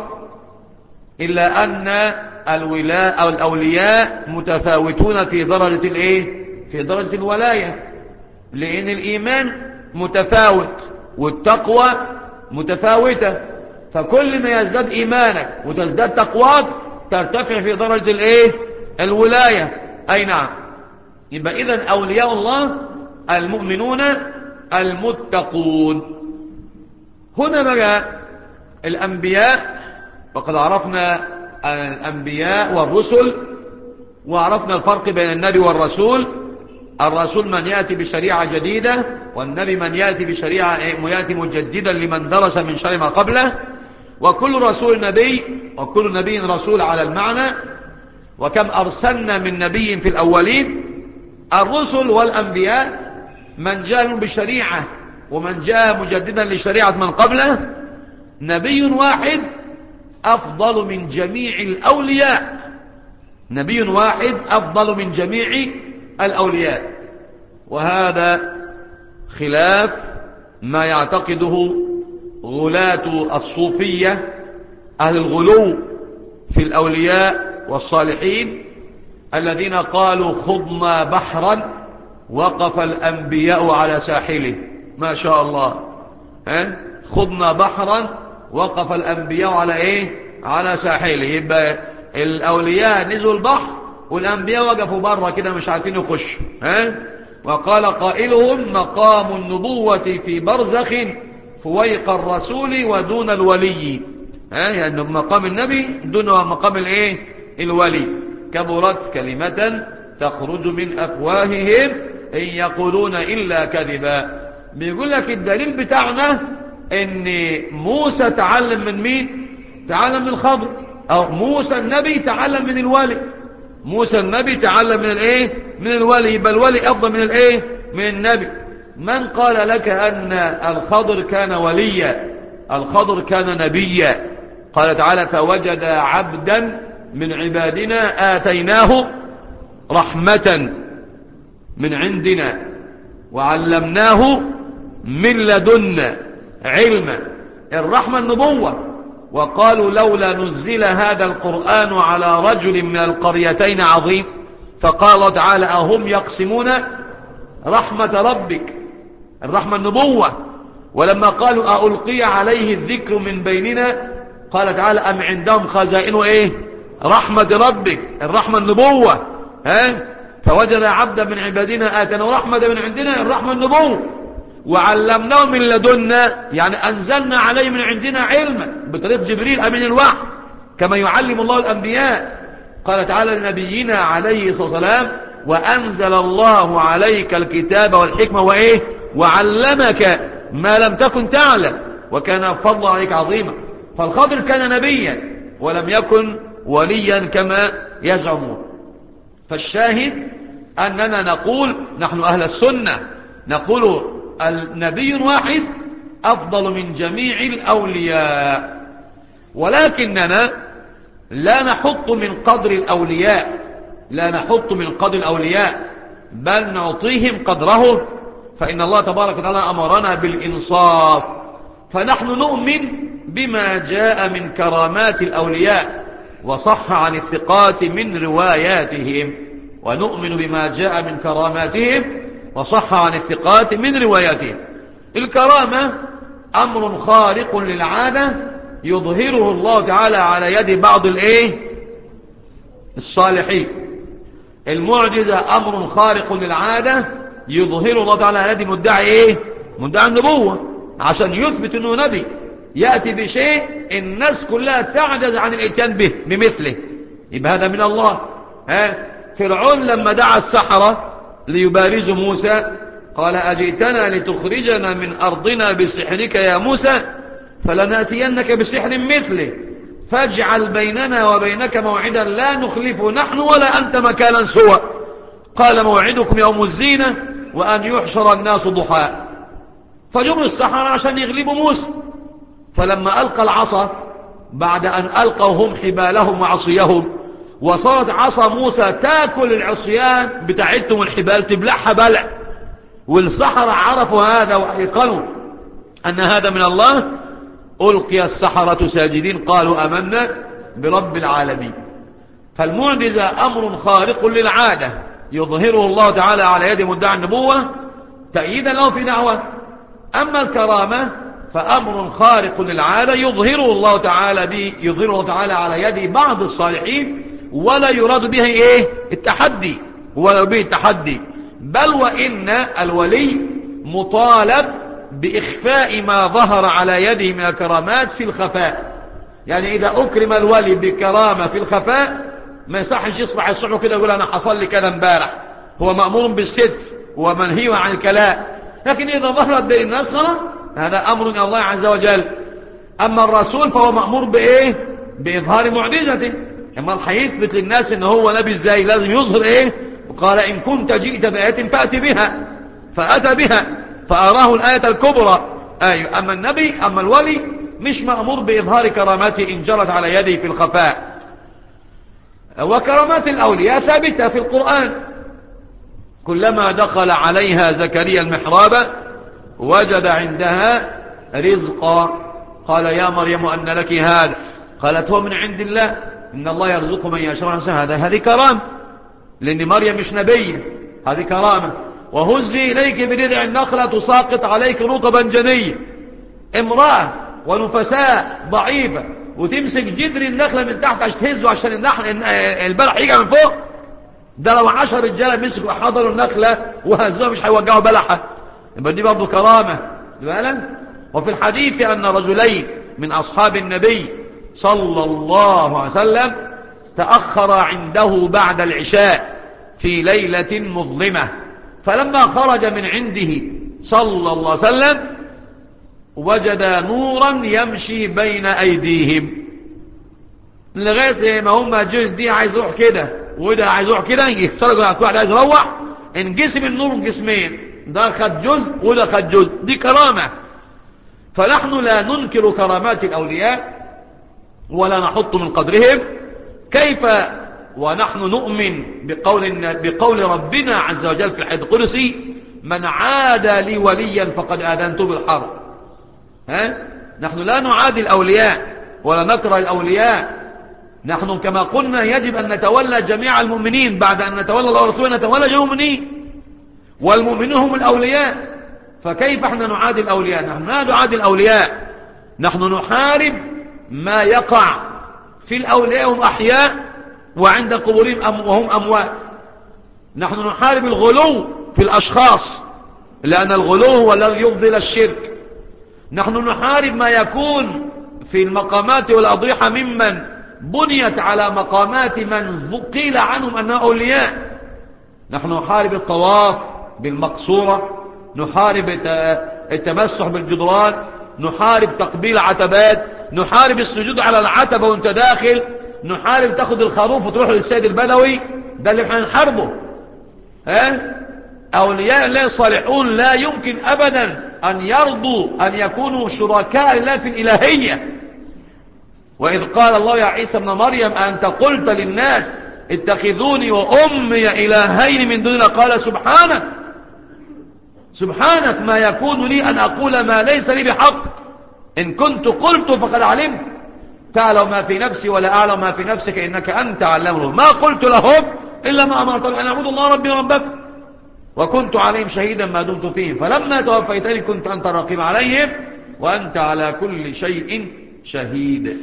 إلا أن الولاء أو الأولياء متفاوتون في درجة الإيه؟ في درجة الولاية، لأن الإيمان متفاوت والتقوى متفاوتة. فكل ما يزداد إيمانك وتزداد تقواك ترتفع في درجة الإيه؟ الولاية. أي نعم. يبقى إذن أولياء الله المؤمنون المتقون. هنا بقى الأنبياء، وقد عرفنا الأنبياء والرسل، وعرفنا الفرق بين النبي والرسول. الرسول من يأتي بشريعة جديدة، والنبي من يأتي بشريعة يأتي مجددا لمن درس من شر ما قبله. وكل رسول نبي وكل نبي رسول على المعنى. وكم أرسلنا من نبي في الأولين. الرسل والأنبياء من جاء بالشريعة ومن جاء مجددا لشريعة من قبله. نبي واحد أفضل من جميع الأولياء. نبي واحد أفضل من جميع الأولياء. وهذا خلاف ما يعتقده غلاة الصوفية أهل الغلو في الأولياء والصالحين، الذين قالوا: خضنا بحرا وقف الأنبياء على ساحله. ما شاء الله، ها؟ خضنا بحرا وقف الأنبياء على إيه؟ على ساحله. يبقى الأولياء نزلوا البحر والأنبياء وقفوا بره كده مش عارفين يخشوا. ها؟ وقال قائلهم: مقام النبوة في برزخ فويق الرسول ودون الولي. ها؟ يعني مقام النبي دون مقام الايه؟ الولي. كبرت كلمة تخرج من أفواههم إن يقولون إلا كذبا. بيقول لك الدليل بتاعنا ان موسى تعلم من مين؟ تعلم من الخضر. او موسى النبي تعلم من الولي. موسى النبي تعلم من الايه؟ من الولي. يبقى الولي افضل من الايه؟ من النبي. من قال لك ان الخضر كان وليا؟ الخضر كان نبيا. قال تعالى: فوجد عبدا من عبادنا آتيناه رحمة من عندنا وعلمناه من لدنا علما. الرحمة النبوة. وقالوا لولا نزل هذا القرآن على رجل من القريتين عظيم. فقال تعالى أهم يقسمون رحمة ربك، الرحمة النبوة. ولما قالوا ألقي عليه الذكر من بيننا قال تعالى أم عندهم خزائن إيه رحمة ربك، الرحمة النبوة. ها فوجد عبدا من عبادنا آتنا رحمة من عندنا، الرحمة النبوة. وعلمناه من لدنا يعني أنزلنا عليه من عندنا علما بطريق جبريل أمين الوحي كما يعلم الله الأنبياء. قال تعالى لنبينا عليه الصلاة والسلام وأنزل الله عليك الكتاب والحكمة وإيه وعلمك ما لم تكن تعلم وكان فضل عليك عظيما. فالخضر كان نبيا ولم يكن وليا كما يزعمون. فالشاهد أننا نقول نحن أهل السنة نقول النبي واحد أفضل من جميع الأولياء، ولكننا لا نحط من قدر الأولياء لا نحط من قدر الأولياء بل نعطيهم قدره، فإن الله تبارك وتعالى أمرنا بالإنصاف. فنحن نؤمن بما جاء من كرامات الأولياء وصح عن الثقات من رواياتهم، ونؤمن بما جاء من كراماتهم وصح عن الثقات من رواياتهم. الكرامة أمر خارق للعادة يظهره الله تعالى على يد بعض الايه الصالحين. المعجزة أمر خارق للعادة يظهره الله تعالى على يد مدعي ايه مدعي النبوة عشان يثبت انه نبي يأتي بشيء الناس كلها تعجز عن الاتيان به بمثله، يبقى هذا من الله. ها فرعون لما دعا السحرة ليبارزوا موسى قال أجئتنا لتخرجنا من أرضنا بسحرك يا موسى فلنأتينك بسحر مثله فاجعل بيننا وبينك موعدا لا نخلفه نحن ولا أنت مكانا سوى. قال موعدكم يوم الزينة وأن يحشر الناس ضحى. فجم السحرة عشان يغلبوا موسى، فلما ألقى العصا بعد أن ألقوا هم حبالهم وعصيهم وصارت عصا موسى تاكل العصيان بتاعتهم الحبال تبلعها بلع، والسحرة عرفوا هذا وأيقنوا أن هذا من الله، ألقي السحرة ساجدين قالوا أمنا برب العالمين. فالمعجزة أمر خارق للعادة يظهره الله تعالى على يد مدعي النبوة تأييدا له في دعوة. أما الكرامة فأمر خارق للعادة يظهره الله تعالى به يظهره الله تعالى على يد بعض الصالحين ولا يراد به إيه التحدي ولا به التحدي، بل وإن الولي مطالب بإخفاء ما ظهر على يده من الكرامات في الخفاء. يعني إذا أكرم الولي بكرامة في الخفاء ما يصحش يصبح الصبح كده يقول أنا حصل لي كذا امبارح، هو مأمور بالستر ومنهي عن الكلام. لكن إذا ظهرت بين الناس خلاص هذا أمر من الله عز وجل. أما الرسول فهو مأمور بإيه بإظهار معجزته. أما الحديث مثل الناس إن هو نبي إزاي لازم يظهر إيه، وقال إن كنت جئت بآية فأتي بها فأتى بها فأراه الآية الكبرى. أيوة. أما النبي أما الولي مش مأمور بإظهار كراماته إن جرت على يده في الخفاء. وكرامات الأولياء ثابتة في القرآن. كلما دخل عليها زكريا المحراب وجد عندها رزقا قال يا مريم أن لك هذا قالت هو من عند الله إن الله يرزق من يشاء. هذا هذه كرامة لأن مريم مش نبي، هذه كرامة. وهزي إليك بجذع النخلة تساقط عليك رطبا جنيا. امرأة ونفساء ضعيفة وتمسك جدر النخلة من تحت عشان تهزه عشان النخل البلح يجي من فوق. ده لو عشر رجالة مسكوا حضروا النخلة وهزوها مش هيوجعوا بلحة، يبقى دي برضه كرامة. وفي الحديث أن رجلين من أصحاب النبي صلى الله عليه وسلم تأخر عنده بعد العشاء في ليلة مظلمة، فلما خرج من عنده صلى الله عليه وسلم وجد نورا يمشي بين أيديهم لغاية ما هم جهد دي عايز يروح كده وده عايز يروح كده يفترقوا على كل واحد عايز يروح انقسم النور قسمين، ده خد جزء وده خد جزء. دي كرامة. فنحن لا ننكر كرامات الأولياء ولا نحط من قدرهم. كيف ونحن نؤمن بقول, بقول ربنا عز وجل في الحديث القدسي من عادى لي وليا فقد آذنته بالحرب. ها؟ نحن لا نعادي الأولياء ولا نكره الأولياء. نحن كما قلنا يجب أن نتولى جميع المؤمنين، بعد أن نتولى الله ورسوله نتولى جميع المؤمنين، والمؤمنون هم الأولياء. فكيف احنا نعادي الأولياء؟ نحن لا نعادي الأولياء، نحن نحارب ما يقع في الأولياء هم أحياء وعند قبورهم أم وهم أموات. نحن نحارب الغلو في الأشخاص، لأن الغلو هو الذي يفضي إلى الشرك. نحن نحارب ما يكون في المقامات والأضرحة ممن بنيت على مقامات من قيل عنهم أنهم أولياء. نحن نحارب الطواف بالمقصورة، نحارب التمسح بالجدران، نحارب تقبيل عتبات، نحارب السجود على العتبة وانت داخل، نحارب تاخد الخروف وتروح للسيد البدوي. ده اللي احنا نحاربه. ها؟ أولياء الله الصالحون لا يمكن أبدا أن يرضوا أن يكونوا شركاء الله في الإلهية. وإذ قال الله يا عيسى ابن مريم أنت قلت للناس اتخذوني وأمي إلهين من دون الله، قال سبحانك سبحانك ما يكون لي أن أقول ما ليس لي بحق، إن كنت قلت فقد علمت، تعلم ما في نفسي ولا أعلم ما في نفسك إنك أنت علام الغيوب. ما قلت لهم إلا ما أمرتهم أن أعبدوا الله ربي وربكم وكنت عليهم شهيدا ما دمت فيهم، فلما توفيتني كنت أنت الرقيب عليهم وأنت على كل شيء شهيد.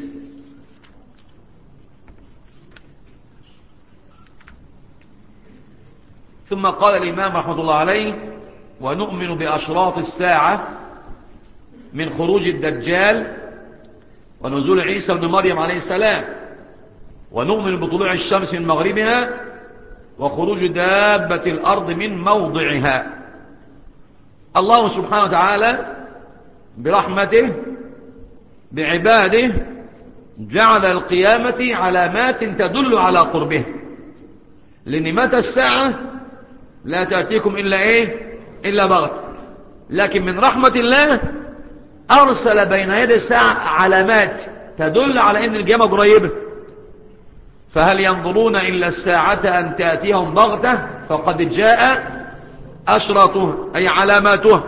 ثم قال الإمام رحمة الله عليه ونؤمن بأشراط الساعة من خروج الدجال ونزول عيسى بن مريم عليه السلام، ونؤمن بطلوع الشمس من مغربها وخروج دابة الأرض من موضعها. الله سبحانه وتعالى برحمته بعباده جعل القيامة علامات تدل على قربه، لأن متى الساعة لا تأتيكم إلا إيه إلا بغت، لكن من رحمة الله أرسل بين يدي الساعة علامات تدل على أن القيامة قريبة. فهل ينظرون إلا الساعة أن تأتيهم بغتة فقد جاء أشراطها أي علاماتها.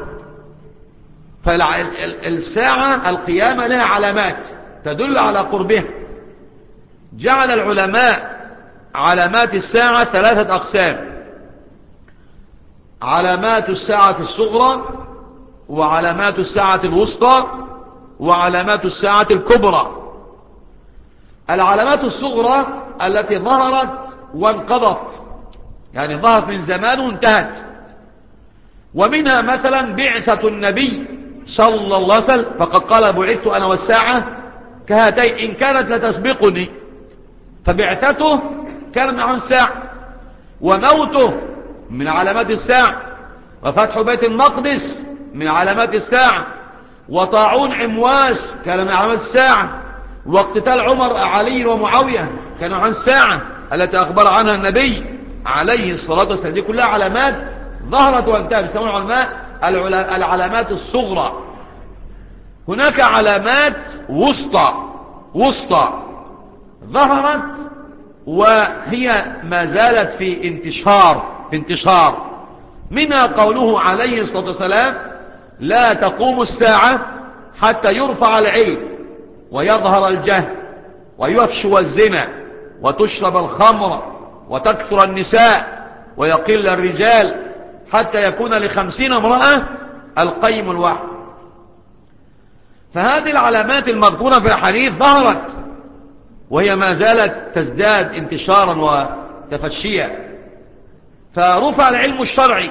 فالساعة القيامة لها علامات تدل على قربها. جعل العلماء علامات الساعة ثلاثة أقسام: علامات الساعة الصغرى، وعلامات الساعة الوسطى، وعلامات الساعة الكبرى. العلامات الصغرى التي ظهرت وانقضت، يعني ظهرت من زمان وانتهت، ومنها مثلا بعثة النبي صلى الله عليه وسلم، فقد قال بعثت أنا والساعة كهاتين إن كانت لتسبقني، فبعثته كان عن الساعة، وموته من علامات الساعة، وفتح بيت المقدس من علامات الساعة، وطاعون عمواس كان من علامات الساعة، واقتتال عمر علي ومعاوية كانوا عن الساعة التي أخبر عنها النبي عليه الصلاة والسلام. دي كلها علامات ظهرت وانتهت، يسمون العلماء العلامات الصغرى. هناك علامات وسطى وسطى ظهرت وهي ما زالت في انتشار في انتشار منها قوله عليه الصلاة والسلام لا تقوم الساعة حتى يرفع العلم ويظهر الجهل ويفشو الزنا وتشرب الخمر وتكثر النساء ويقل الرجال حتى يكون لخمسين امرأة القيم الواحد. فهذه العلامات المذكورة في الحديث ظهرت وهي ما زالت تزداد انتشارا وتفشيا. فرفع العلم الشرعي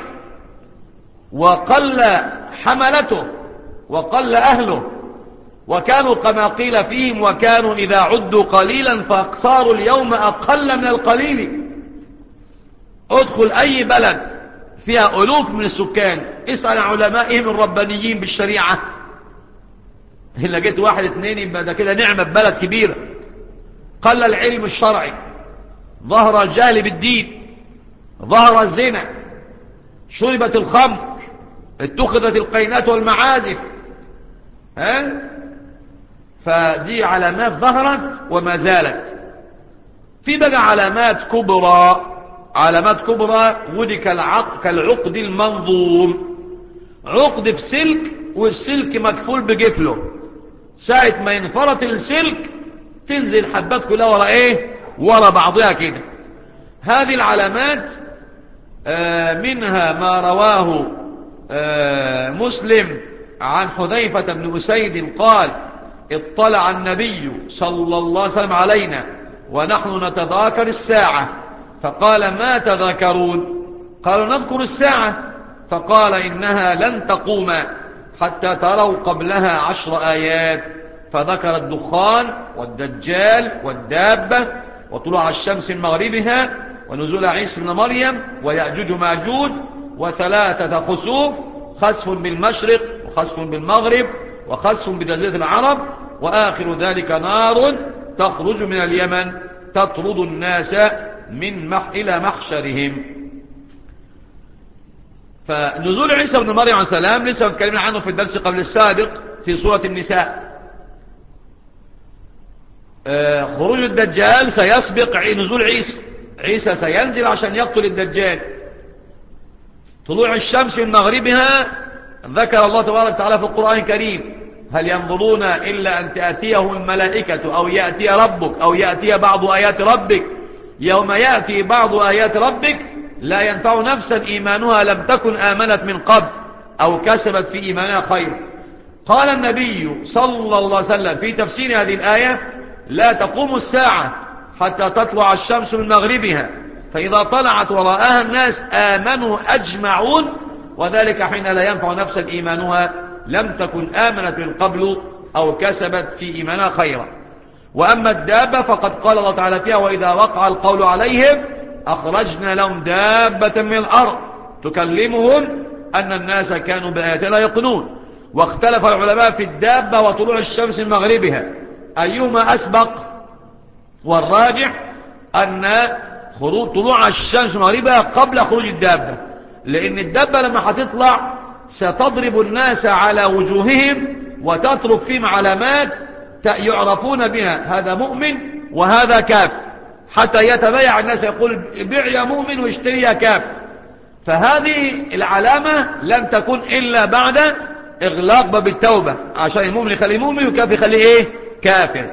وقل حملته وقل أهله، وكانوا كما قيل فيهم وكانوا إذا عدوا قليلا فأقصاروا اليوم أقل من القليل. ادخل أي بلد فيها ألوف من السكان اسأل علمائهم الربانيين بالشريعة، إلا جيت واحد اثنين يبقى ده كده نعمة بلد كبيرة. قل العلم الشرعي، ظهر الجهل بالدين، ظهر الزنا، شربت الخمر، اتخذت القينات والمعازف. ها؟ فدي علامات ظهرت وما زالت. في بقى علامات كبرى، علامات كبرى ودي كالعقد المنظوم، عقد في سلك والسلك مكفول بجفله، ساعة ما ينفرط السلك تنزل الحبات كلها ورا ايه؟ ورا بعضها كده. هذه العلامات منها ما رواه مسلم عن حذيفة بن أسيد قال: اطلع النبي صلى الله عليه وسلم علينا ونحن نتذاكر الساعة، فقال: ما تذاكرون؟ قالوا: نذكر الساعة. فقال: إنها لن تقوم حتى تروا قبلها عشر آيات، فذكر الدخان والدجال والدابة وطلوع الشمس من مغربها ونزول عيسى بن مريم ويأجوج ومأجوج وثلاثة خسوف: خسف بالمشرق وخسف بالمغرب وخسف بجزيرة العرب، وآخر ذلك نار تخرج من اليمن تطرد الناس من مح إلى محشرهم. فنزول عيسى بن مريم عليه السلام لسه نتكلم عنه في الدرس قبل السابق في سورة النساء. آه خروج الدجال سيسبق نزول عيسى. عيسى سينزل عشان يقتل الدجال. طلوع الشمس من مغربها ذكر الله تبارك وتعالى في القرآن الكريم: هل ينظرون إلا أن تأتيهم الملائكة أو يأتي ربك أو يأتي بعض آيات ربك. يوم يأتي بعض آيات ربك لا ينفع نفسا إيمانها لم تكن آمنت من قبل أو كسبت في إيمانها خير. قال النبي صلى الله عليه وسلم في تفسير هذه الآية: لا تقوم الساعة حتى تطلع الشمس من مغربها، فإذا طلعت وراءها الناس آمنوا أجمعون، وذلك حين لا ينفع نفسا إيمانها لم تكن آمنت من قبل أو كسبت في إيمانها خيرا. وأما الدابة فقد قال الله تعالى فيها: وإذا وقع القول عليهم أخرجنا لهم دابة من الأرض تكلمهم أن الناس كانوا بآياتنا يقنون. واختلف العلماء في الدابة وطلوع الشمس من مغربها أيهما أسبق، والراجح أن خروج طلوع الشمس من مغربها قبل خروج الدابة، لأن الدابة لما هتطلع ستضرب الناس على وجوههم وتترك فيهم علامات يعرفون بها هذا مؤمن وهذا كافر، حتى يتبايع الناس يقول: بيع يا مؤمن واشتري يا كافر. فهذه العلامة لن تكون إلا بعد إغلاق باب التوبة، عشان المؤمن يخليه مؤمن والكافر يخليه إيه؟ كافر.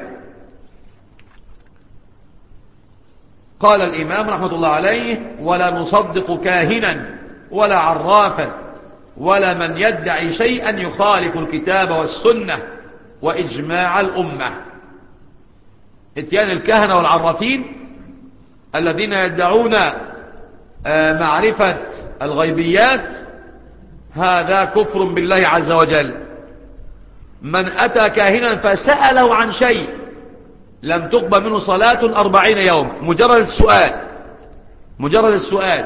قال الإمام رحمة الله عليه: ولا نصدق كاهنا ولا عرافا ولا من يدعي شيئا يخالف الكتاب والسنة وإجماع الأمة. اتيان الكهنة والعرافين الذين يدعون معرفة الغيبيات هذا كفر بالله عز وجل. من أتى كاهنا فسأله عن شيء لم تقبل منه صلاة أربعين يوم، مجرد السؤال مجرد السؤال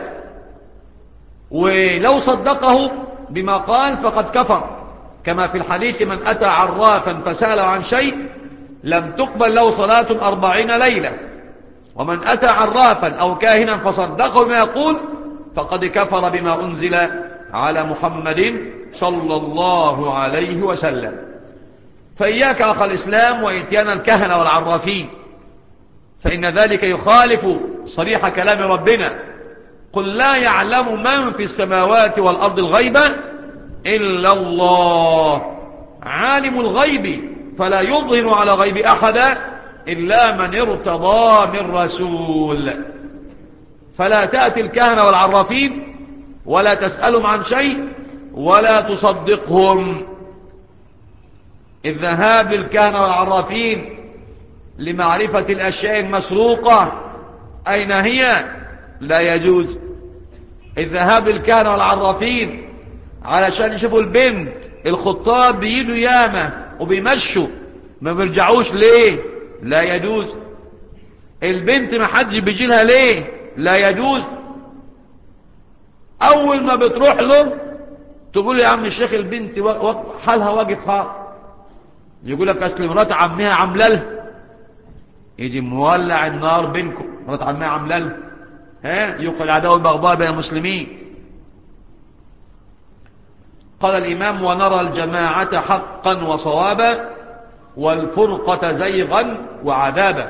ولو صدقه بما قال فقد كفر، كما في الحديث: من أتى عرافا فسأله عن شيء لم تقبل له صلاة أربعين ليلة. ومن أتى عرافا أو كاهنا فصدقه بما يقول فقد كفر بما أنزل على محمد صلى الله عليه وسلم. فإياك أخ الإسلام وإتيان الكهنة والعرافين، فإن ذلك يخالف صريح كلام ربنا: قل لا يعلم من في السماوات والأرض الغيب إلا الله، عالم الغيب فلا يظهر على غيب أحدا إلا من ارتضى من رسول. فلا تأتي الكهنة والعرافين ولا تسألهم عن شيء ولا تصدقهم. الذهاب للكهنة والعرافين لمعرفة الأشياء المسروقة أين هي؟ لا يجوز. الذهاب للكهنة والعرافين علشان يشوفوا البنت، الخطاب بيجوا ياما وبيمشوا ما بيرجعوش ليه؟ لا يجوز. البنت ما حدش بيجي لها ليه؟ لا يجوز. أول ما بتروح له تقول يا عم الشيخ البنت حالها واقف خالص، يقول لك أصل مرات عمها عامله لها، يجي مولع النار بينكم، مرات عمها عامله لها، ها يوقع العداوة والبغضاء بين المسلمين. قال الإمام: ونرى الجماعة حقا وصوابا والفرقة زيغا وعذابا.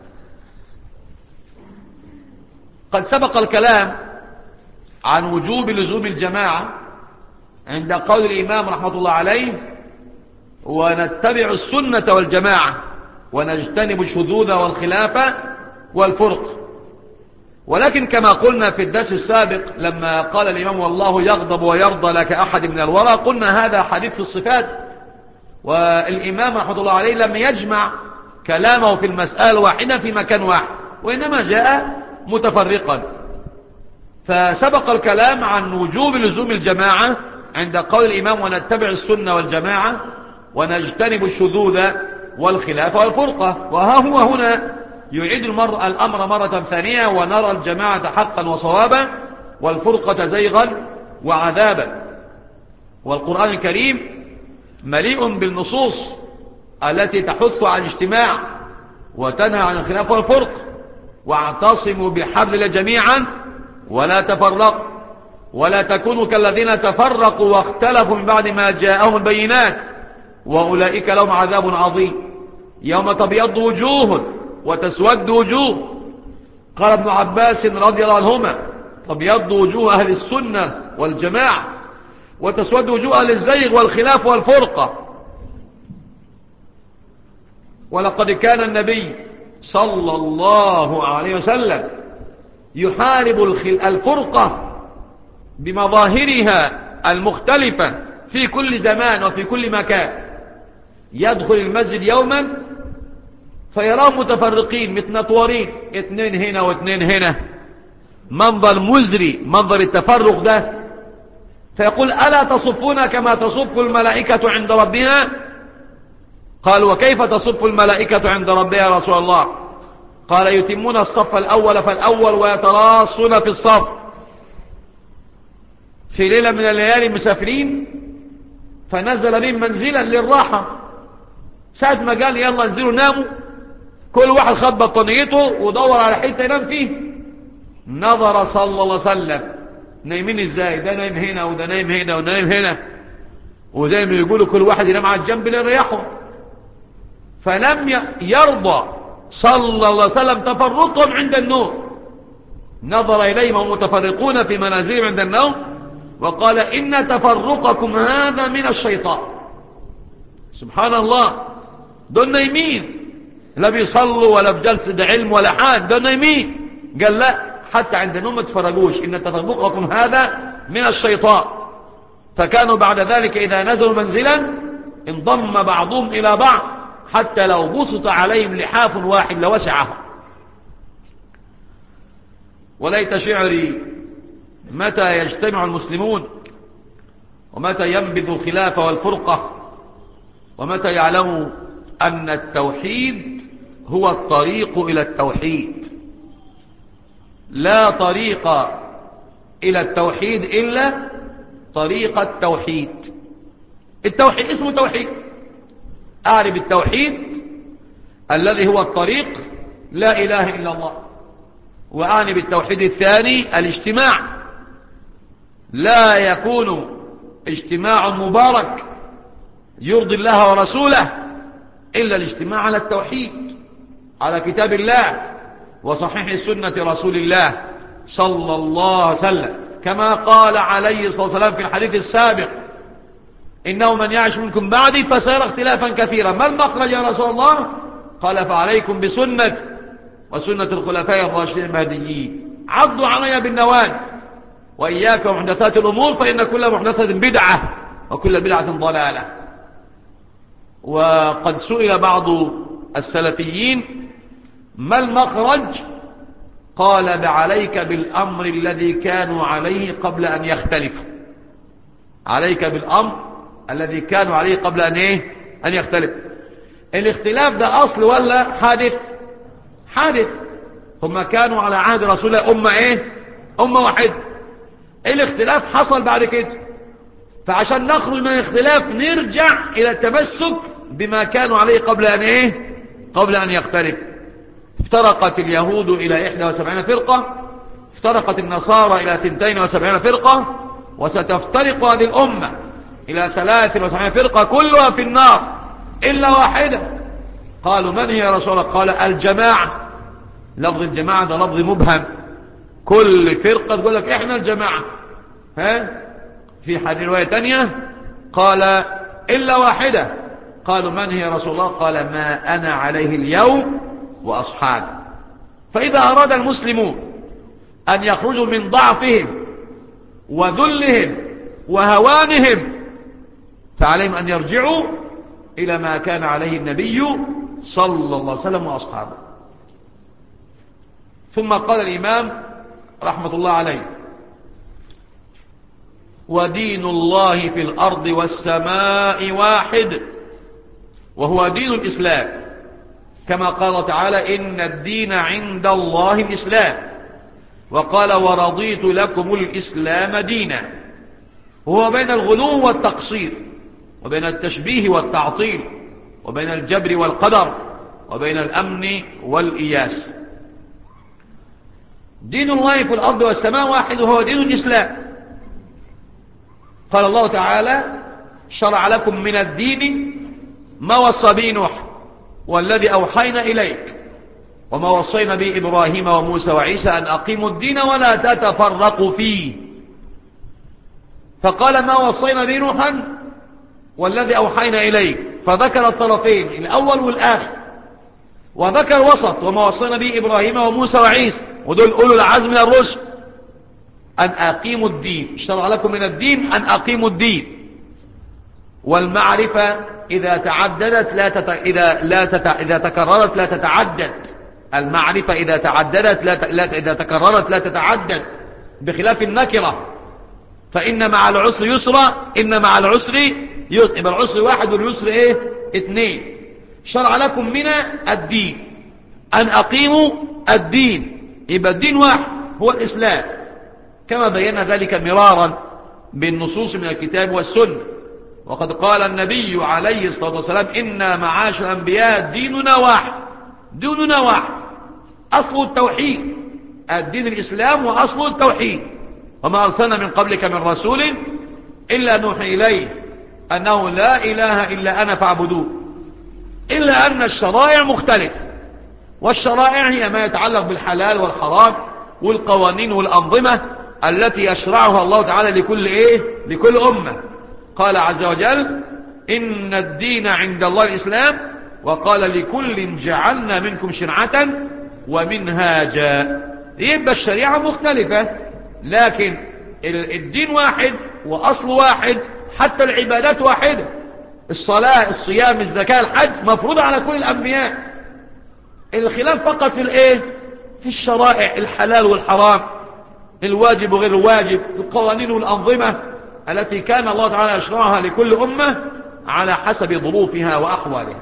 قد سبق الكلام عن وجوب لزوم الجماعة عند قول الإمام رحمة الله عليه: ونتبع السنة والجماعة ونجتنب الشذوذ والخلاف والفرق. ولكن كما قلنا في الدرس السابق لما قال الإمام والله يغضب ويرضى لك أحد من الورى، قلنا هذا حديث في الصفات، والإمام رحمة الله عليه لم يجمع كلامه في المسألة واحدة في مكان واحد، وإنما جاء متفرقا. فسبق الكلام عن وجوب لزوم الجماعة عند قول الإمام ونتبع السنة والجماعة ونجتنب الشذوذ والخلاف والفرقة، وها هو هنا يعيد المر الأمر مرة ثانية، ونرى الجماعة حقا وصوابا والفرقة زيغا وعذابا. والقرآن الكريم مليء بالنصوص التي تحث على الاجتماع وتنهى عن الخلاف والفرق. واعتصموا بحبل الله جميعا ولا تفرقوا ولا تكونوا كالذين تفرقوا واختلفوا من بعد ما جاءهم البينات وأولئك لهم عذاب عظيم. يوم تبيض وجوه وتسود وجوه. قال ابن عباس رضي الله عنهما تبيض وجوه أهل السنة والجماعة وتسود وجوه أهل الزيغ والخلاف والفرقة. ولقد كان النبي صلى الله عليه وسلم يحارب الفرقة بمظاهرها المختلفة في كل زمان وفي كل مكان. يدخل المسجد يوما فيراهم متفرقين متنطورين، اثنين هنا واثنين هنا، منظر مزري منظر التفرق ده، فيقول ألا تصفون كما تصف الملائكة عند ربنا؟ قال وكيف تصف الملائكة عند ربها يا رسول الله؟ قال يتمون الصف الأول فالأول ويتراصون في الصف. في ليلة من الليالي مسافرين فنزل بهم منزلا للراحة، ساعة ما قال يلا انزلوا ناموا، كل واحد خد بطانيته ودور على حته ينام فيه. نظر صلى الله عليه وسلم نايمين ازاي، ده نايم هنا وده نايم هنا وده نايم هنا، وزي ما يقولوا كل واحد ينام على الجنب اللي يريحه. فلم يرضى صلى الله عليه وسلم تفرقهم عند النوم، نظر إليهم وهم متفرقون في منازلهم عند النوم وقال إن تفرقكم هذا من الشيطان. سبحان الله، دول نايمين لا بيصلوا ولا في جلسة علم ولا حاجة، دول نايمين. قال لا، حتى عند النوم ما تفرقوش، إن تفرقكم هذا من الشيطان. فكانوا بعد ذلك إذا نزلوا منزلا انضم بعضهم إلى بعض حتى لو بسط عليهم لحاف واحد لوسعهم. وليت شعري متى يجتمع المسلمون ومتى ينبذ الخلاف والفرقة ومتى يعلموا أن التوحيد هو الطريق إلى التوحيد. لا طريق إلى التوحيد إلا طريق التوحيد. التوحيد اسمه توحيد، أعرف التوحيد الذي هو الطريق لا إله إلا الله، وأعني بالتوحيد الثاني الاجتماع. لا يكون اجتماع مبارك يرضي الله ورسوله إلا الاجتماع على التوحيد، على كتاب الله وصحيح سنة رسول الله صلى الله عليه وسلم، كما قال عليه الصلاة والسلام في الحديث السابق إنه من يعش منكم بعدي فسيرى اختلافا كثيرا. ما المخرج يا رسول الله؟ قال فعليكم بسنة وسنة الخلفاء الراشدين المهديين، عضوا علي بالنواجذ وإياك ومحدثات الأمور فإن كل محدثة بدعة وكل بدعة ضلالة. وقد سئل بعض السلفيين ما المخرج؟ قال بعليك بالأمر الذي كانوا عليه قبل أن يختلفوا. عليك بالأمر الذي كانوا عليه قبل أن إيه؟ أن يختلف. الاختلاف ده أصل ولا حادث؟ حادث. هم كانوا على عهد رسول الله أمة إيه؟ أمة واحدة. الاختلاف حصل بعد كده، فعشان نخرج من الاختلاف نرجع إلى التمسك بما كانوا عليه قبل أن إيه؟ قبل أن يختلف. افترقت اليهود إلى إحدى وسبعين فرقة، افترقت النصارى إلى ثنتين وسبعين فرقة، وستفترق هذه الأمة إلى ثلاث وسبعين فرقة كلها في النار إلا واحدة. قالوا من هي يا رسول الله؟ قال الجماعة. لفظ الجماعة ده لفظ مبهم، كل فرقة تقول لك إحنا الجماعة. ها؟ في حديث رواية تانية قال إلا واحدة، قالوا من هي رسول الله؟ قال ما أنا عليه اليوم وأصحابي. فإذا أراد المسلمون أن يخرجوا من ضعفهم وذلهم وهوانهم فعليهم أن يرجعوا إلى ما كان عليه النبي صلى الله عليه وسلم وأصحابه. ثم قال الإمام رحمة الله عليه: ودين الله في الأرض والسماء واحد وهو دين الإسلام، كما قال تعالى: إن الدين عند الله الإسلام. وقال: ورضيت لكم الإسلام دينا. هو بين الغلو والتقصير، وبين التشبيه والتعطيل، وبين الجبر والقدر، وبين الأمن والإياس. دين الله في الأرض والسماء واحد وهو دين الإسلام. قال الله تعالى: شرع لكم من الدين ما وصى به نوح والذي أوحينا إليك وما وصينا به إبراهيم وموسى وعيسى أن أقيموا الدين ولا تتفرقوا فيه. فقال: ما وصينا به نوحا والذي أوحينا إليك، فذكر الطرفين الأول والآخر، وذكر وسط: وما وصينا به إبراهيم وموسى وعيسى، ودول أولو العزم من الرسل، أن أقيموا الدين. شرع لكم من الدين أن أقيموا الدين. والمعرفة إذا تعددت لا تت... إذا لا تت... إذا تكررت لا تتعدد. المعرفة إذا تعددت لا, ت... لا ت... إذا تكررت لا تتعدد، بخلاف النكرة، فإن مع العسر يسرا، إن مع العسر يسر. يبقى العسر واحد واليسر إيه؟ اثنين. شرع لكم من الدين أن أقيموا الدين، يبقى الدين واحد هو الإسلام، كما بينا ذلك مرارا بالنصوص من الكتاب والسنة. وقد قال النبي عليه الصلاة والسلام: إنا معاشر الأنبياء ديننا واحد، ديننا واحد، أصل التوحيد، الدين الإسلام وأصل التوحيد. وما أرسلنا من قبلك من رسول إلا نوحي إليه أنه لا إله إلا أنا فاعبدوه، إلا أن الشرائع مختلفة، والشرائع هي ما يتعلق بالحلال والحرام والقوانين والأنظمة التي يشرعها الله تعالى لكل إيه؟ لكل أمة. قال عز وجل: إن الدين عند الله الإسلام، وقال: لكل جعلنا منكم شرعة ومنهاجا. يبقى الشريعة مختلفة، لكن الدين واحد وأصل واحد، حتى العبادات واحدة. الصلاة، الصيام، الزكاة، الحج مفروضة على كل الأنبياء. الخلاف فقط في الإيه؟ في الشرائع، الحلال والحرام، الواجب وغير الواجب، القوانين والأنظمة التي كان الله تعالى يشرعها لكل أمة على حسب ظروفها وأحوالها.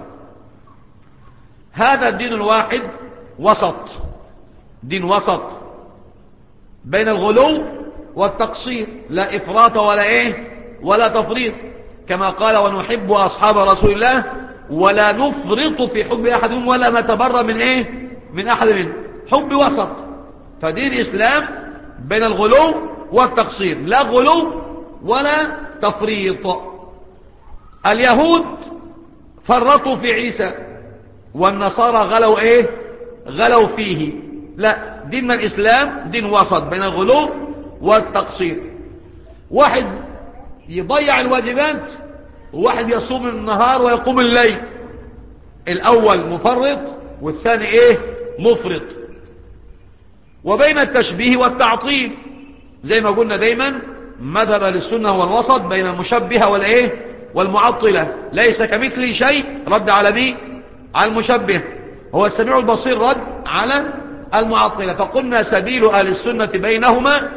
هذا الدين الواحد وسط، دين وسط بين الغلو والتقصير، لا إفراط ولا إيه؟ ولا تفريط، كما قال: ونحب أصحاب رسول الله ولا نفرط في حب أحد ولا نتبرى من إيه؟ من أحد منه. حب وسط. فدين الإسلام بين الغلو والتقصير، لا غلو ولا تفريط. اليهود فرطوا في عيسى، والنصارى غلوا إيه؟ غلوا فيه. لا، دين الإسلام دين وسط بين الغلو والتقصير. واحد يضيع الواجبات، وواحد يصوم النهار ويقوم الليل. الأول مفرط والثاني إيه؟ مفرط. وبين التشبيه والتعطيل، زي ما قلنا دايما، مذهب للسنة والوسط بين المشبهة والإيه؟ والمعطلة. ليس كمثل شيء رد على مين؟ على المشبه. هو السميع البصير رد على المعطلة. فقلنا سبيل أهل السنة بينهما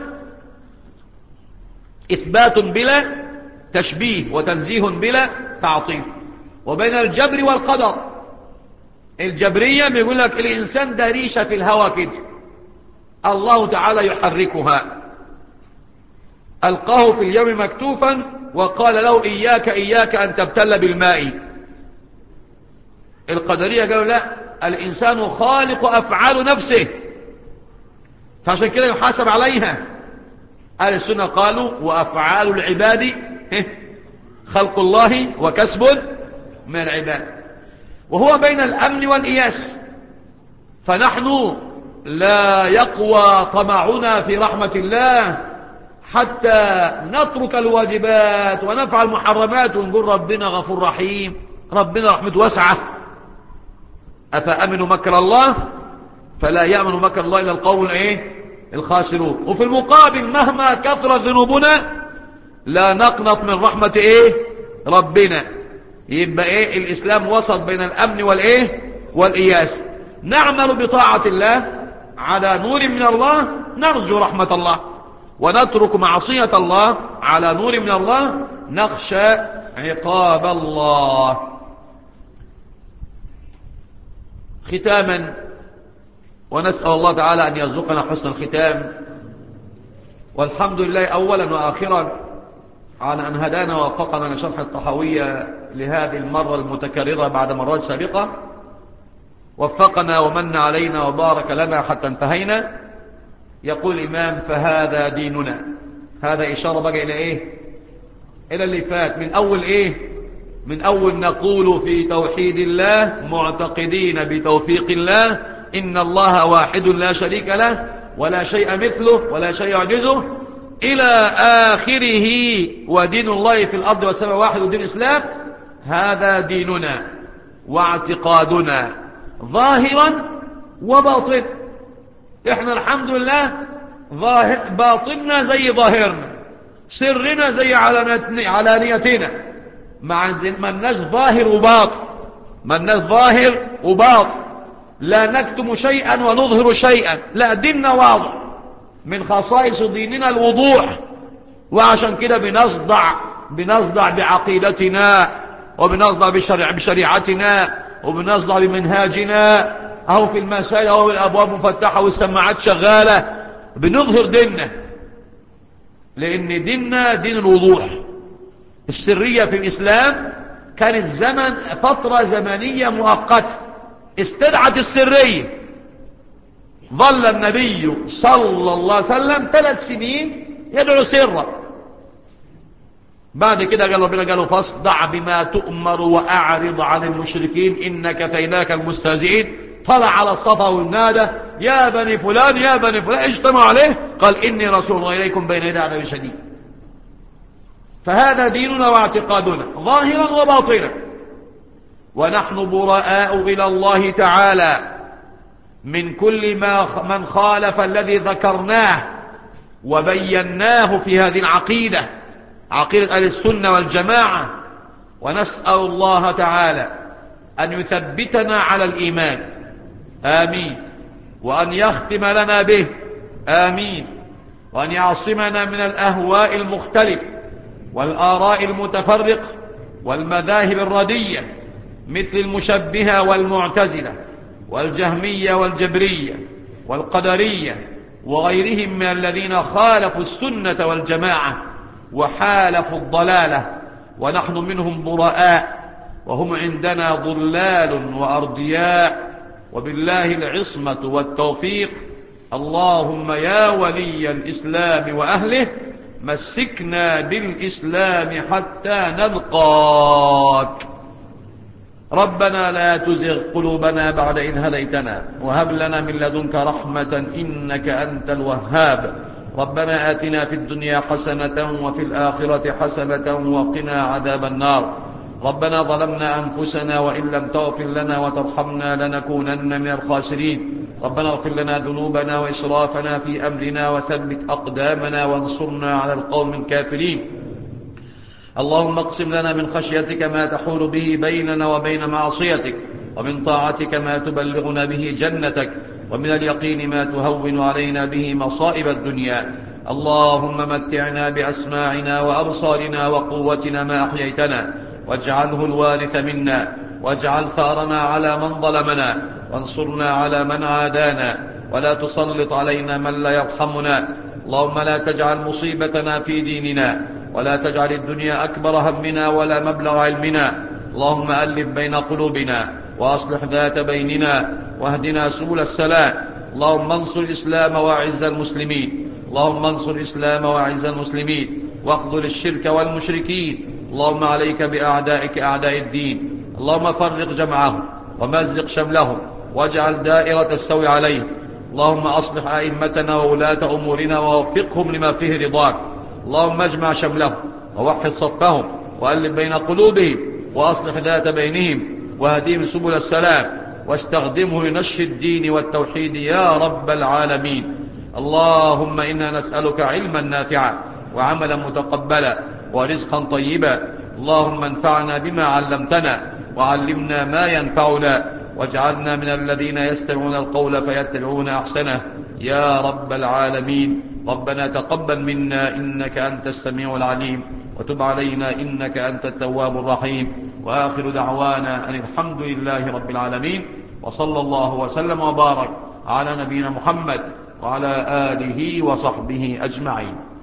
إثبات بلا تشبيه وتنزيه بلا تعطيل. وبين الجبر والقدر، الجبرية بيقول لك الإنسان ده ريشة في الهواء كده، الله تعالى يحركها. ألقاه في اليوم مكتوفا وقال له: إياك إياك أن تبتل بالماء. القدرية قالوا: لا، الإنسان خالق أفعال نفسه، فعشان كده يحاسب عليها. أهل السنة قالوا: وأفعال العباد خلق الله وكسب من العباد. وهو بين الأمن والإياس. فنحن لا يقوى طمعنا في رحمة الله حتى نترك الواجبات ونفعل المحرمات ونقول ربنا غفور رحيم، ربنا رحمته واسعة. أفأمنوا مكر الله فلا يأمن مكر الله إلا القوم الايه الخاسرون. وفي المقابل مهما كثرت ذنوبنا لا نقنط من رحمة ايه ربنا. يبقى ايه الإسلام وسط بين الأمن والايه والإياس. نعمل بطاعة الله على نور من الله نرجو رحمة الله، ونترك معصية الله على نور من الله نخشى عقاب الله. ختاما، ونسأل الله تعالى أن يرزقنا حسن الختام، والحمد لله أولا وآخرا على أن هدانا ووفقنا لشرح الطحاوية لهذه المرة المتكررة بعد مرات سابقة. وفقنا ومن علينا وبارك لنا حتى انتهينا. يقول الإمام فهذا ديننا. هذا إشارة بقى إلى إيه؟ إلى اللي فات من أول إيه؟ من أول نقول في توحيد الله معتقدين بتوفيق الله إن الله واحد لا شريك له ولا شيء مثله ولا شيء يعجزه إلى آخره. ودين الله في الأرض والسماء واحد ودين الإسلام. هذا ديننا واعتقادنا ظاهرا وباطن. احنا الحمد لله ظاهر باطننا زي ظاهرنا، سرنا زي علانيتنا، ما الناس ظاهر وباطن، ما الناس ظاهر وباطن، لا نكتم شيئا ونظهر شيئا، لا ديننا واضح. من خصائص ديننا الوضوح، وعشان كده بنصدع بنصدع بعقيدتنا، وبنصدع بشريع بشريعتنا، وبنصدع بمنهاجنا. اهو في المسائل اهو الابواب مفتحه والسماعات شغاله، بنظهر ديننا، لان ديننا دين الوضوح. السريه في الاسلام كانت زمن فتره زمنيه مؤقته استدعت السريه. ظل النبي صلى الله عليه وسلم ثلاث سنين يدعو سرا. بعد كده قال ربنا قالوا فاصدع بما تؤمر وأعرض عن المشركين إنك كفيناك المستهزئين. طلع على الصفا والنادى يا بني فلان يا بني فلان، اجتمعوا عليه قال إني رسول الله إليكم بين يدي عذاب شديد. فهذا ديننا واعتقادنا ظاهرا وباطنا. ونحن براء إلى الله تعالى من كل ما من خالف الذي ذكرناه وبيناه في هذه العقيدة، عقيدة أهل السنة والجماعة. ونسأل الله تعالى أن يثبتنا على الإيمان، آمين، وأن يختم لنا به، آمين، وأن يعصمنا من الأهواء المختلفة والآراء المتفرقة والمذاهب الردية مثل المشبهة والمعتزلة والجهمية والجبرية والقدرية وغيرهم من الذين خالفوا السنة والجماعة وحالفوا الضلالة. ونحن منهم براء، وهم عندنا ضلال وأردياء، وبالله العصمة والتوفيق. اللهم يا ولي الإسلام وأهله مسكنا بالإسلام حتى نلقاك. ربنا لا تزغ قلوبنا بعد إذ هديتنا وهب لنا من لدنك رحمة إنك أنت الوهاب. ربنا آتنا في الدنيا حسنة وفي الآخرة حسنة وقنا عذاب النار. ربنا ظلمنا أنفسنا وإن لم تغفر لنا وترحمنا لنكونن من الخاسرين. ربنا اغفر لنا ذنوبنا وإسرافنا في أمرنا وثبت أقدامنا وانصرنا على القوم الكافرين. اللهم اقسم لنا من خشيتك ما تحول به بيننا وبين معصيتك، ومن طاعتك ما تبلغنا به جنتك، ومن اليقين ما تهون علينا به مصائب الدنيا. اللهم متعنا بأسماعنا وأبصارنا وقوتنا ما أحييتنا، واجعله الوارث منا، واجعل ثارنا على من ظلمنا، وانصرنا على من عادانا، ولا تسلط علينا من لا يرحمنا. اللهم لا تجعل مصيبتنا في ديننا، ولا تجعل الدنيا أكبر همنا ولا مبلغ علمنا. اللهم ألف بين قلوبنا وأصلح ذات بيننا واهدنا سبل السلام. اللهم انصر الإسلام وأعز المسلمين، اللهم انصر الإسلام وأعز المسلمين، واخذل الشرك والمشركين. اللهم عليك بأعدائك أعداء الدين. اللهم فرق جمعهم ومزق شملهم واجعل دائرة السوء عليهم. اللهم أصلح أئمتنا وولاة أمورنا ووفقهم لما فيه رضاك. اللهم اجمع شملهم ووحد صفهم وألف بين قلوبهم وأصلح ذات بينهم وهديهم سبل السلام واستخدمه لنشر الدين والتوحيد يا رب العالمين. اللهم إنا نسألك علما نافعا وعملا متقبلا ورزقا طيبا. اللهم انفعنا بما علمتنا وعلمنا ما ينفعنا واجعلنا من الذين يستمعون القول فيتبعون أحسنه يا رب العالمين. ربنا تقبل منا إنك أنت السميع العليم وتب علينا إنك أنت التواب الرحيم. وآخر دعوانا أن الحمد لله رب العالمين، وصلى الله وسلم وبارك على نبينا محمد وعلى آله وصحبه أجمعين.